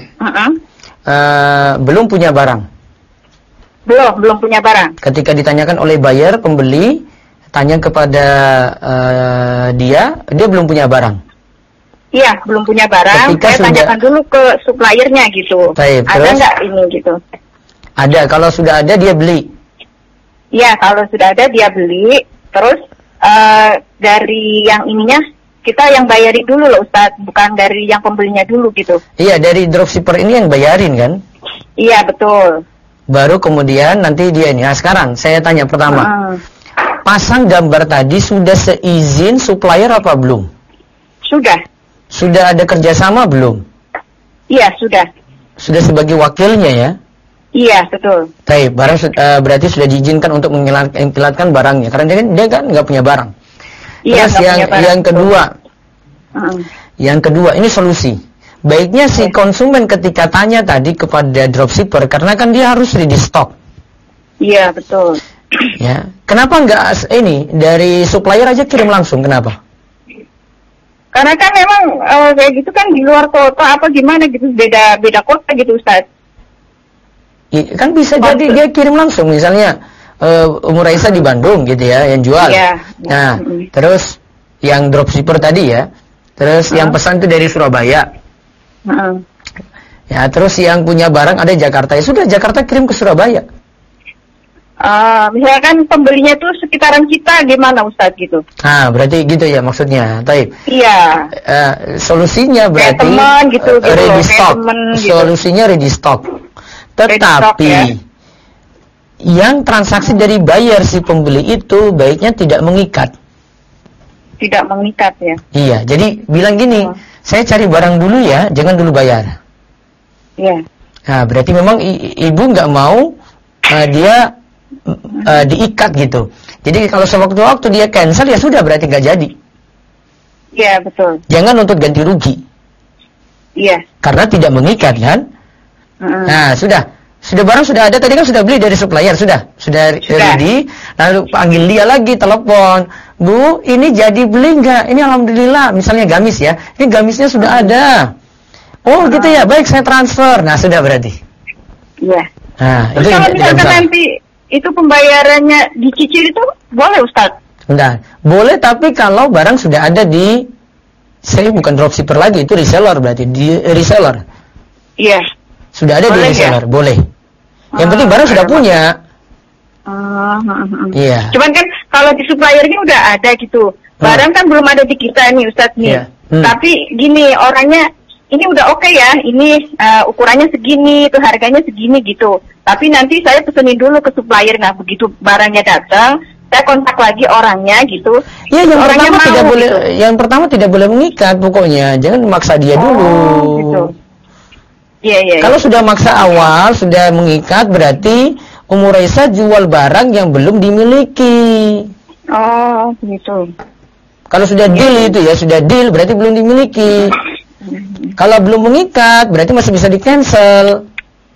belum punya barang. Belum punya barang. Ketika ditanyakan oleh buyer, pembeli, tanya kepada dia belum punya barang. Iya, belum punya barang. Saya tanyakan dulu ke suppliernya gitu. Baik, ada nggak ini gitu? Ada, kalau sudah ada dia beli. Iya, kalau sudah ada dia beli. Terus dari yang ininya kita yang bayarin dulu loh Ustaz, bukan dari yang pembelinya dulu gitu. Iya, dari dropshipper ini yang bayarin kan? Iya, betul. Baru kemudian nanti dia ini. Nah, sekarang saya tanya pertama. Pasang gambar tadi sudah seizin supplier apa belum? Sudah. Sudah ada kerjasama belum? Iya, sudah. Sudah sebagai wakilnya ya? Iya, betul. Baik, berarti sudah diizinkan untuk mengilatkan barangnya, karena dia kan nggak punya barang. Iya, terus yang kedua, ini solusi. Baiknya si konsumen ketika tanya tadi kepada dropshipper, karena kan dia harus ready stock. Iya, betul. Ya, kenapa nggak ini dari supplier aja kirim langsung? Kenapa? Karena kan memang kayak gitu kan di luar kota apa gimana gitu, beda kota gitu Ustaz. Kan bisa jadi dia kirim langsung, misalnya Muraisa di Bandung gitu ya yang jual. Iya. Nah, terus yang dropshipper tadi ya, terus yang pesan itu dari Surabaya. Ya, terus yang punya barang ada di Jakarta, ya sudah Jakarta kirim ke Surabaya. Misalkan pembelinya tuh sekitaran kita, gimana Ustadz gitu? Berarti gitu ya maksudnya, Taib. Iya. Solusinya berarti teman, gitu, ready stock. Solusinya ready stock. Tetapi yang transaksi dari buyer si pembeli itu baiknya tidak mengikat. Tidak mengikat ya? Iya, jadi bilang gini, saya cari barang dulu ya, jangan dulu bayar. Iya. Nah, berarti memang ibu nggak mau dia diikat gitu. Jadi kalau sewaktu-waktu dia cancel ya sudah berarti nggak jadi. Iya, betul. Jangan untuk ganti rugi. Iya. Karena tidak mengikat kan? Nah, sudah barang sudah ada, tadi kan sudah beli dari supplier, sudah ready, lalu panggil dia lagi, telepon, Bu, ini jadi beli nggak? Ini alhamdulillah, misalnya gamis ya, ini gamisnya sudah ada. Oh gitu ya, baik saya transfer. Nah sudah berarti. Iya. Nah itu kalau misalkan nanti itu pembayarannya dicicil itu boleh Ustaz? Enggak, boleh tapi kalau barang sudah ada di, saya bukan dropshipper lagi, itu reseller berarti, di reseller. Iya. Sudah ada boleh, di reseller, ya? Boleh. Yang penting barang sudah punya. Iya. Cuman kan kalau di suppliernya udah ada gitu. Barang kan belum ada di kita nih Ustaz nih. Tapi gini, orangnya ini udah oke ya, ini ukurannya segini, itu harganya segini gitu. Tapi nanti saya pesenin dulu ke supplier, nah begitu barangnya datang, saya kontak lagi orangnya gitu. Iya, yang pertama tidak boleh, gitu. Yang pertama tidak boleh mengikat pokoknya, jangan memaksa dia dulu. Gitu. Iya. Kalau sudah maksa awal, sudah mengikat, berarti Ummu Raisa jual barang yang belum dimiliki. Oh, gitu. Kalau sudah deal itu ya, sudah deal berarti belum dimiliki. Kalau belum mengikat, berarti masih bisa di-cancel.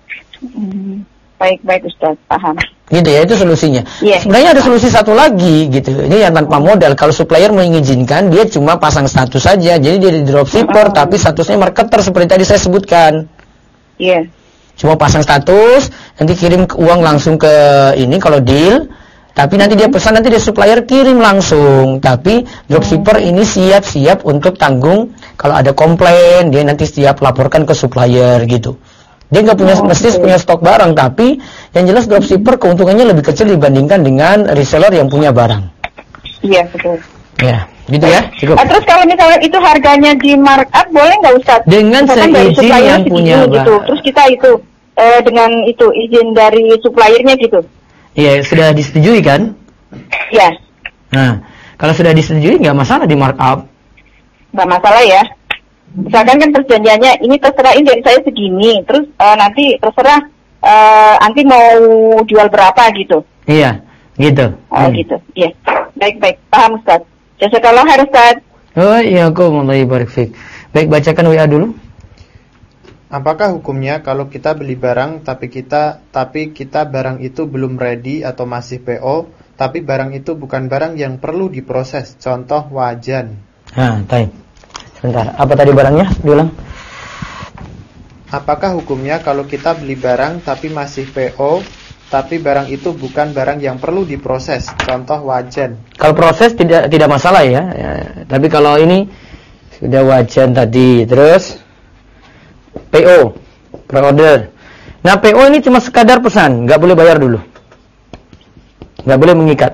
Baik Ustaz, paham. Gitu ya, itu solusinya. Yeah. Sebenarnya ada solusi satu lagi gitu. Ini yang tanpa modal. Kalau supplier mengizinkan, dia cuma pasang status saja. Jadi dia di dropshipper, tapi statusnya marketer seperti tadi saya sebutkan. Iya. Yeah. Cuma pasang status, nanti kirim uang langsung ke ini kalau deal. Tapi nanti dia pesan, nanti dia supplier kirim langsung. Tapi dropshipper ini siap-siap untuk tanggung kalau ada komplain, dia nanti siap laporkan ke supplier gitu. Dia nggak punya mesti punya stok barang, tapi yang jelas dropshipper keuntungannya lebih kecil dibandingkan dengan reseller yang punya barang. Iya, betul. Ya, gitu ya. Cukup. Terus kalau misalnya itu harganya di markup, boleh nggak Ustaz? Dengan seizin yang punya barang. Gitu. Terus kita itu dengan itu izin dari suppliernya gitu. Iya, sudah disetujui kan? Iya. Nah, kalau sudah disetujui nggak masalah di markup. Nggak masalah ya. Misalkan kan perjanjiannya ini terserah ini dari saya segini, terus nanti terserah nanti mau jual berapa gitu. Iya, gitu. Gitu. Iya. Baik, paham Ustaz. Jazakallah khair Ustaz. Oh iya, aku mulai barik fik. Baik, bacakan WA dulu. Apakah hukumnya kalau kita beli barang tapi kita barang itu belum ready atau masih PO, tapi barang itu bukan barang yang perlu diproses, contoh wajan. Baik. Sebentar, apa tadi barangnya? Diulang. Apakah hukumnya kalau kita beli barang tapi masih PO, tapi barang itu bukan barang yang perlu diproses, contoh wajan. Kalau proses tidak masalah ya. Tapi kalau ini sudah wajan tadi, terus PO, pre-order. Nah, PO ini cuma sekadar pesan, nggak boleh bayar dulu, nggak boleh mengikat.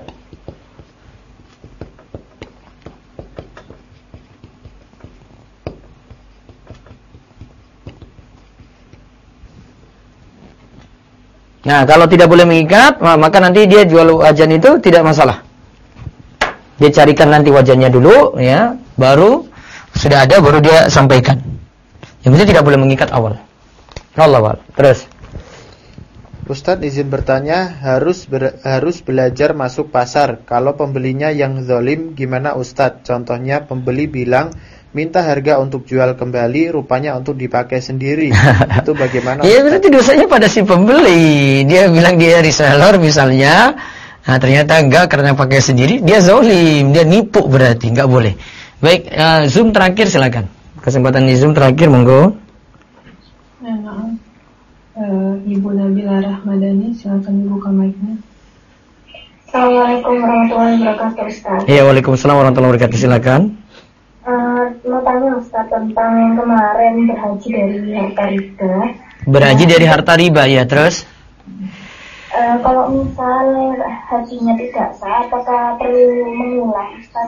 Nah, kalau tidak boleh mengikat, maka nanti dia jual wajan itu tidak masalah. Dia carikan nanti wajannya dulu, ya, baru sudah ada, baru dia sampaikan. Yang penting tidak boleh mengikat awal. Allah. Terus. Ustadz izin bertanya, harus belajar masuk pasar. Kalau pembelinya yang zalim, gimana Ustadz? Contohnya pembeli bilang minta harga untuk jual kembali, rupanya untuk dipakai sendiri. Itu bagaimana? Iya, berarti dosanya pada si pembeli. Dia bilang dia reseller misalnya, nah ternyata enggak karena pakai sendiri, dia zalim, dia nipu berarti, enggak boleh. Baik, Zoom terakhir silakan. Kesempatan di Zoom terakhir, monggo. Ibu Nabila Rahmadani, silakan dibuka mic-nya. Assalamualaikum warahmatullahi wabarakatuh, Ustaz. Iya, waalaikumsalam warahmatullahi wabarakatuh, silakan. mau tanya Ustaz tentang yang kemarin berhaji dari harta riba. Berhaji dari harta riba ya, terus? Kalau misal hajinya tidak sah, apakah perlu mengulang Ustaz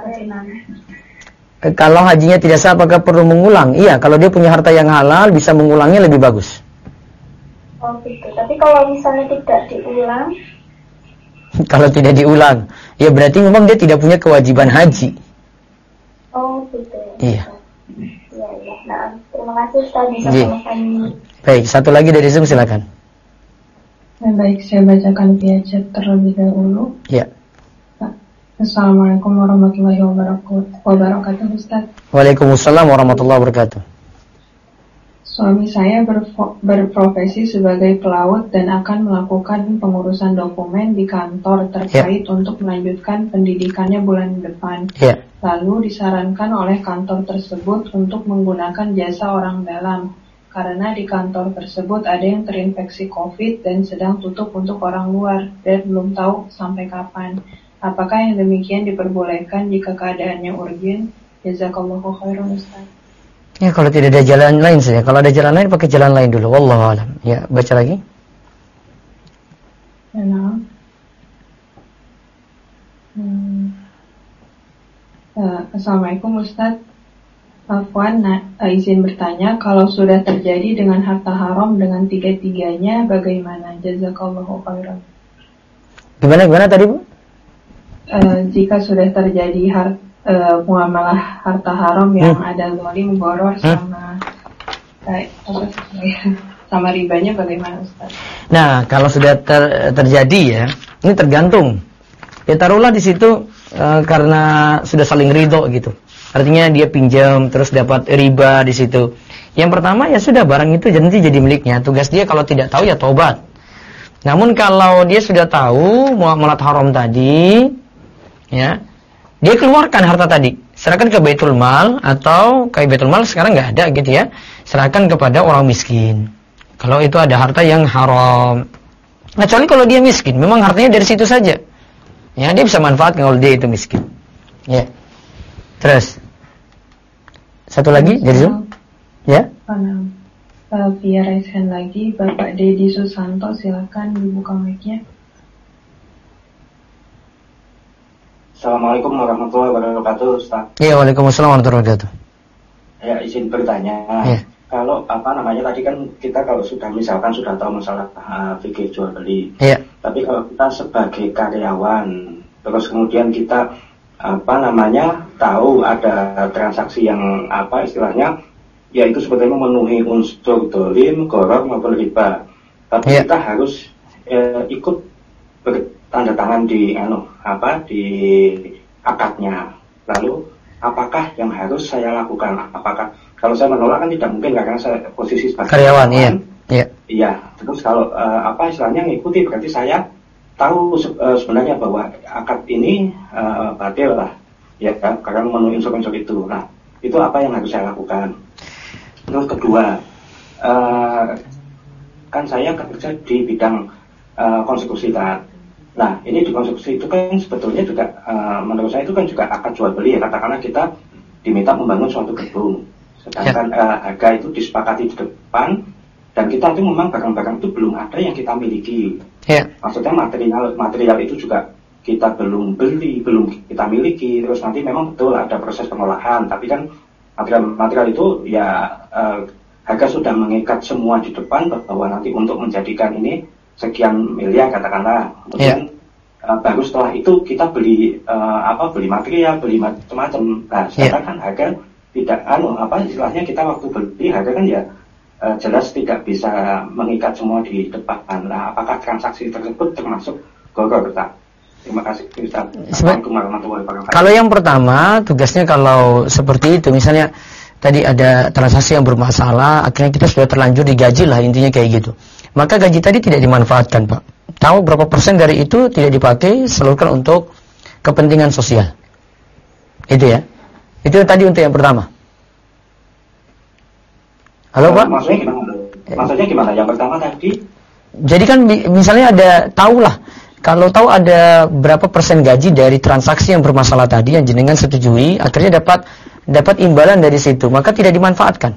Kalau hajinya tidak sah, apakah perlu mengulang? Iya, kalau dia punya harta yang halal, bisa mengulangnya lebih bagus. Oh gitu. Tapi kalau misalnya tidak diulang? Kalau tidak diulang, ya berarti memang dia tidak punya kewajiban haji. Oh gitu. Iya. Iya. Nah, terima kasih Ustaz bisa memahami. Baik, satu lagi dari Zoom, silakan. Baik, saya bacakan via chat terlebih dahulu. Ya. Assalamualaikum warahmatullahi wabarakatuh, Ustaz. Waalaikumsalam warahmatullahi wabarakatuh. Suami saya berprofesi sebagai pelaut dan akan melakukan pengurusan dokumen di kantor terkait untuk melanjutkan pendidikannya bulan depan. Lalu disarankan oleh kantor tersebut untuk menggunakan jasa orang dalam, karena di kantor tersebut ada yang terinfeksi COVID dan sedang tutup untuk orang luar dan belum tahu sampai kapan. Apakah yang demikian diperbolehkan jika keadaannya urgen? Jazakallahu khairan, Ustaz. Ya, kalau tidak ada jalan lain saja. Kalau ada jalan lain, pakai jalan lain dulu. Wallahu a'lam. Ya, baca lagi. Assalamualaikum Ustaz. Afwan, izin bertanya, kalau sudah terjadi dengan harta haram dengan tiga-tiganya, bagaimana? Jazakallahu khairan. Gimana tadi, Bu? Jika sudah terjadi muamalah harta haram yang ada zalim, boror sama ribanya, bagaimana Ustaz? Nah, kalau sudah terjadi ya, ini tergantung. Ya taruhlah di situ karena sudah saling ridho gitu. Artinya dia pinjam terus dapat riba di situ. Yang pertama ya sudah, barang itu nanti jadi miliknya. Tugas dia kalau tidak tahu ya tobat. Namun kalau dia sudah tahu muamalah haram tadi, ya dia keluarkan harta tadi, serahkan ke Baitul Mal, atau ke Baitul Mal sekarang nggak ada gitu ya, serahkan kepada orang miskin. Kalau itu ada harta yang haram. Nah, kecuali kalau dia miskin, memang hartanya dari situ saja. Ya, dia bisa manfaatkan kalau dia itu miskin. Ya. Terus satu lagi dari Zoom. Ya. Via raise hand lagi, Bapak Dedi Susanto, silakan dibuka mic-nya. Assalamualaikum warahmatullahi wabarakatuh, Ustaz. Iya, waalaikumsalam warahmatullahi wabarakatuh. Ya, izin bertanya. Kalau tadi kan kita kalau sudah misalkan sudah tahu masalah fikih jual beli. Tapi kalau kita sebagai karyawan, terus kemudian kita tahu ada transaksi yang istilahnya, yaitu sebetulnya memenuhi unsur dolim, goror maupun riba. Tapi kita harus ikut tanda tangan di akadnya. Lalu apakah yang harus saya lakukan? Apakah kalau saya menolak kan tidak mungkin, karena saya posisi sebagai karyawan. Iya. Terus kalau istilahnya ngikuti, berarti saya tahu sebenarnya bahwa akad ini batil lah, ya kan? Karena memenuhi unsur-unsur itu. Nah, itu apa yang harus saya lakukan? Terus kedua, kan saya kerja di bidang konstruksi kan. Nah, ini di konstruksi itu kan sebetulnya juga menurut saya itu kan juga akad jual beli ya. Katakanlah kita diminta membangun suatu gedung, sedangkan harga itu disepakati di depan, dan kita itu memang barang-barang itu belum ada yang kita miliki. Maksudnya material itu juga kita belum beli, belum kita miliki. Terus nanti memang betul ada proses pengolahan, tapi kan material itu ya harga sudah mengikat semua di depan bahwa nanti untuk menjadikan ini sekian miliar katakanlah. Kemudian baru setelah itu kita beli beli material, beli macam-macam. Nah, sekarang kan harga tidak istilahnya kita waktu beli harga kan ya jelas tidak bisa mengikat semua di depan. Nah, apakah transaksi tersebut termasuk goror, Ustaz? Terima kasih, Ustaz. Assalamualaikum warahmatullahi wabarakatuh. Kalau yang pertama, tugasnya kalau seperti itu, misalnya tadi ada transaksi yang bermasalah, akhirnya kita sudah terlanjur digaji lah, intinya kayak gitu. Maka gaji tadi tidak dimanfaatkan, Pak. Tahu berapa persen dari itu tidak dipakai, salurkan untuk kepentingan sosial. Itu ya. Itu tadi untuk yang pertama. Halo, Pak? Maksudnya gimana? Yang pertama tadi? Jadi kan misalnya ada, tahulah, kalau tahu ada berapa persen gaji dari transaksi yang bermasalah tadi yang jenengan setujui, akhirnya dapat dapat imbalan dari situ, maka tidak dimanfaatkan.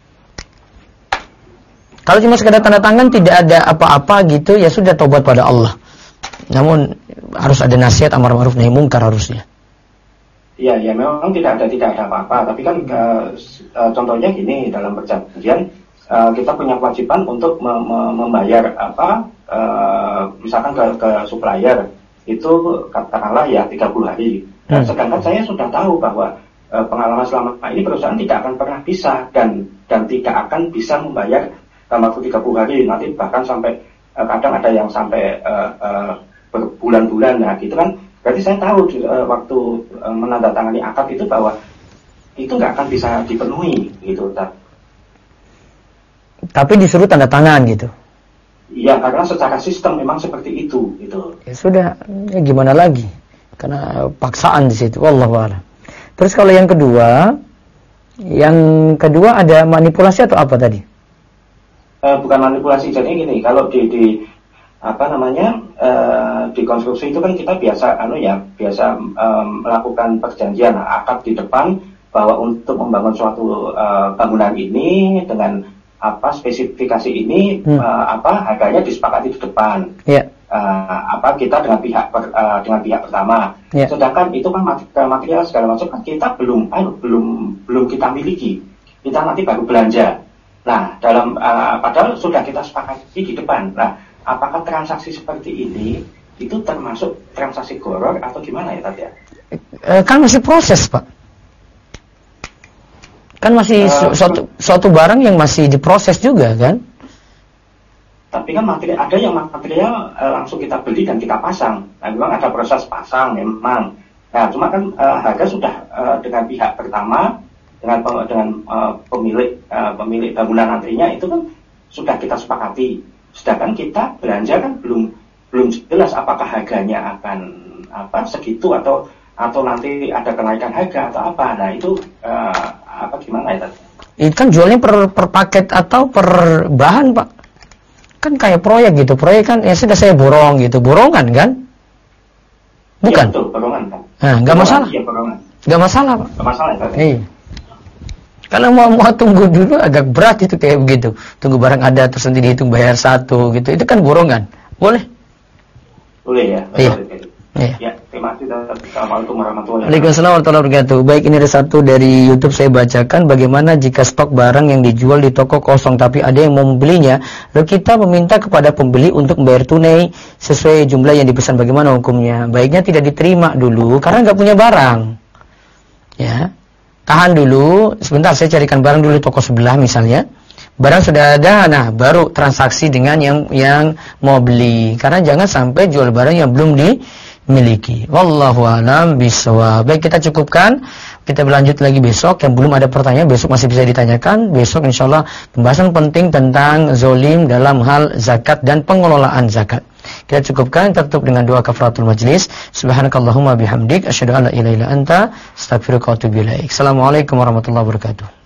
Kalau cuma sekedar tanda tangan, tidak ada apa-apa gitu, ya sudah tobat pada Allah. Namun harus ada nasihat amar ma'ruf nahi munkar harusnya. Iya, ya memang tidak ada apa-apa. Tapi kan contohnya gini, dalam perjanjian kita punya kewajiban untuk membayar misalkan ke supplier itu katakanlah ya 30 hari. Dan sedangkan saya sudah tahu bahwa pengalaman selama ini perusahaan tidak akan pernah bisa dan tidak akan bisa membayar dalam waktu 30 hari, nanti bahkan sampai kadang ada yang sampai berbulan-bulan, nah gitu kan. Berarti saya tahu waktu menandatangani akad itu bahwa itu nggak akan bisa dipenuhi gitu. Tapi disuruh tanda tangan gitu. Iya, karena secara sistem memang seperti itu gitu. Ya sudah, ya gimana lagi? Karena paksaan di situ, wallahu a'lam. Terus kalau yang kedua ada manipulasi atau apa tadi? Bukan manipulasi, jadi gini, kalau di konstruksi itu kan kita biasa melakukan perjanjian akad di depan bahwa untuk membangun suatu bangunan ini dengan spesifikasi ini harganya disepakati di depan. Yeah. Kita dengan pihak pertama. Yeah. Sedangkan itu kan material segala macam kan kita belum kita miliki. Kita nanti baru belanja. Nah, padahal sudah kita sepakati di depan. Nah, apakah transaksi seperti ini itu termasuk transaksi gharar atau gimana ya tadi ya? Kan masih proses, Pak. Kan masih suatu barang yang masih diproses juga kan? Tapi kan ada yang material langsung kita beli dan kita pasang. Nah, memang ada proses pasang memang. Nah, cuma kan harga sudah dengan pihak pertama dengan pemilik bangunan nantinya itu kan sudah kita sepakati. Sedangkan kita belanja kan belum jelas apakah harganya akan segitu atau nanti ada kenaikan harga atau apa. Nah itu gimana ya tadi? Itu kan jualnya per paket atau per bahan, Pak. Kan kayak proyek gitu. Proyek kan ya sudah saya borong gitu. Borongan kan? Bukan? Iya betul, borongan kan. Nah, nggak masalah. Iya, borongan. Nggak masalah, Pak. Nggak masalah ya tadi. Iya. Kalau mau tunggu dulu agak berat itu kayak begitu. Tunggu barang ada terus nanti dihitung bayar satu gitu. Itu kan borongan. Boleh? Boleh ya. Iya. Iya. Ya, terima kasih. Assalamualaikum warahmatullahi wabarakatuh. Waalaikumsalam warahmatullahi wabarakatuh. Baik, ini ada satu dari YouTube saya bacakan. Bagaimana jika stok barang yang dijual di toko kosong tapi ada yang mau membelinya, lalu kita meminta kepada pembeli untuk membayar tunai sesuai jumlah yang dipesan, bagaimana hukumnya? Baiknya tidak diterima dulu karena nggak punya barang. Ya. Tahan dulu, sebentar saya carikan barang dulu di toko sebelah misalnya. Barang sudah ada, nah baru transaksi dengan yang mau beli. Karena jangan sampai jual barang yang belum dimiliki. Wallahu a'lam bishawab. Baik, kita cukupkan. Kita berlanjut lagi besok. Yang belum ada pertanyaan, besok masih bisa ditanyakan. Besok insyaallah pembahasan penting tentang zolim dalam hal zakat dan pengelolaan zakat. Kita cukupkan, tutup dengan doa kafaratul majlis. Subhanakallahumma bihamdik asyhadu an la ilaha illa anta astaghfiruka wa atubu ilaik. Assalamualaikum warahmatullahi wabarakatuh.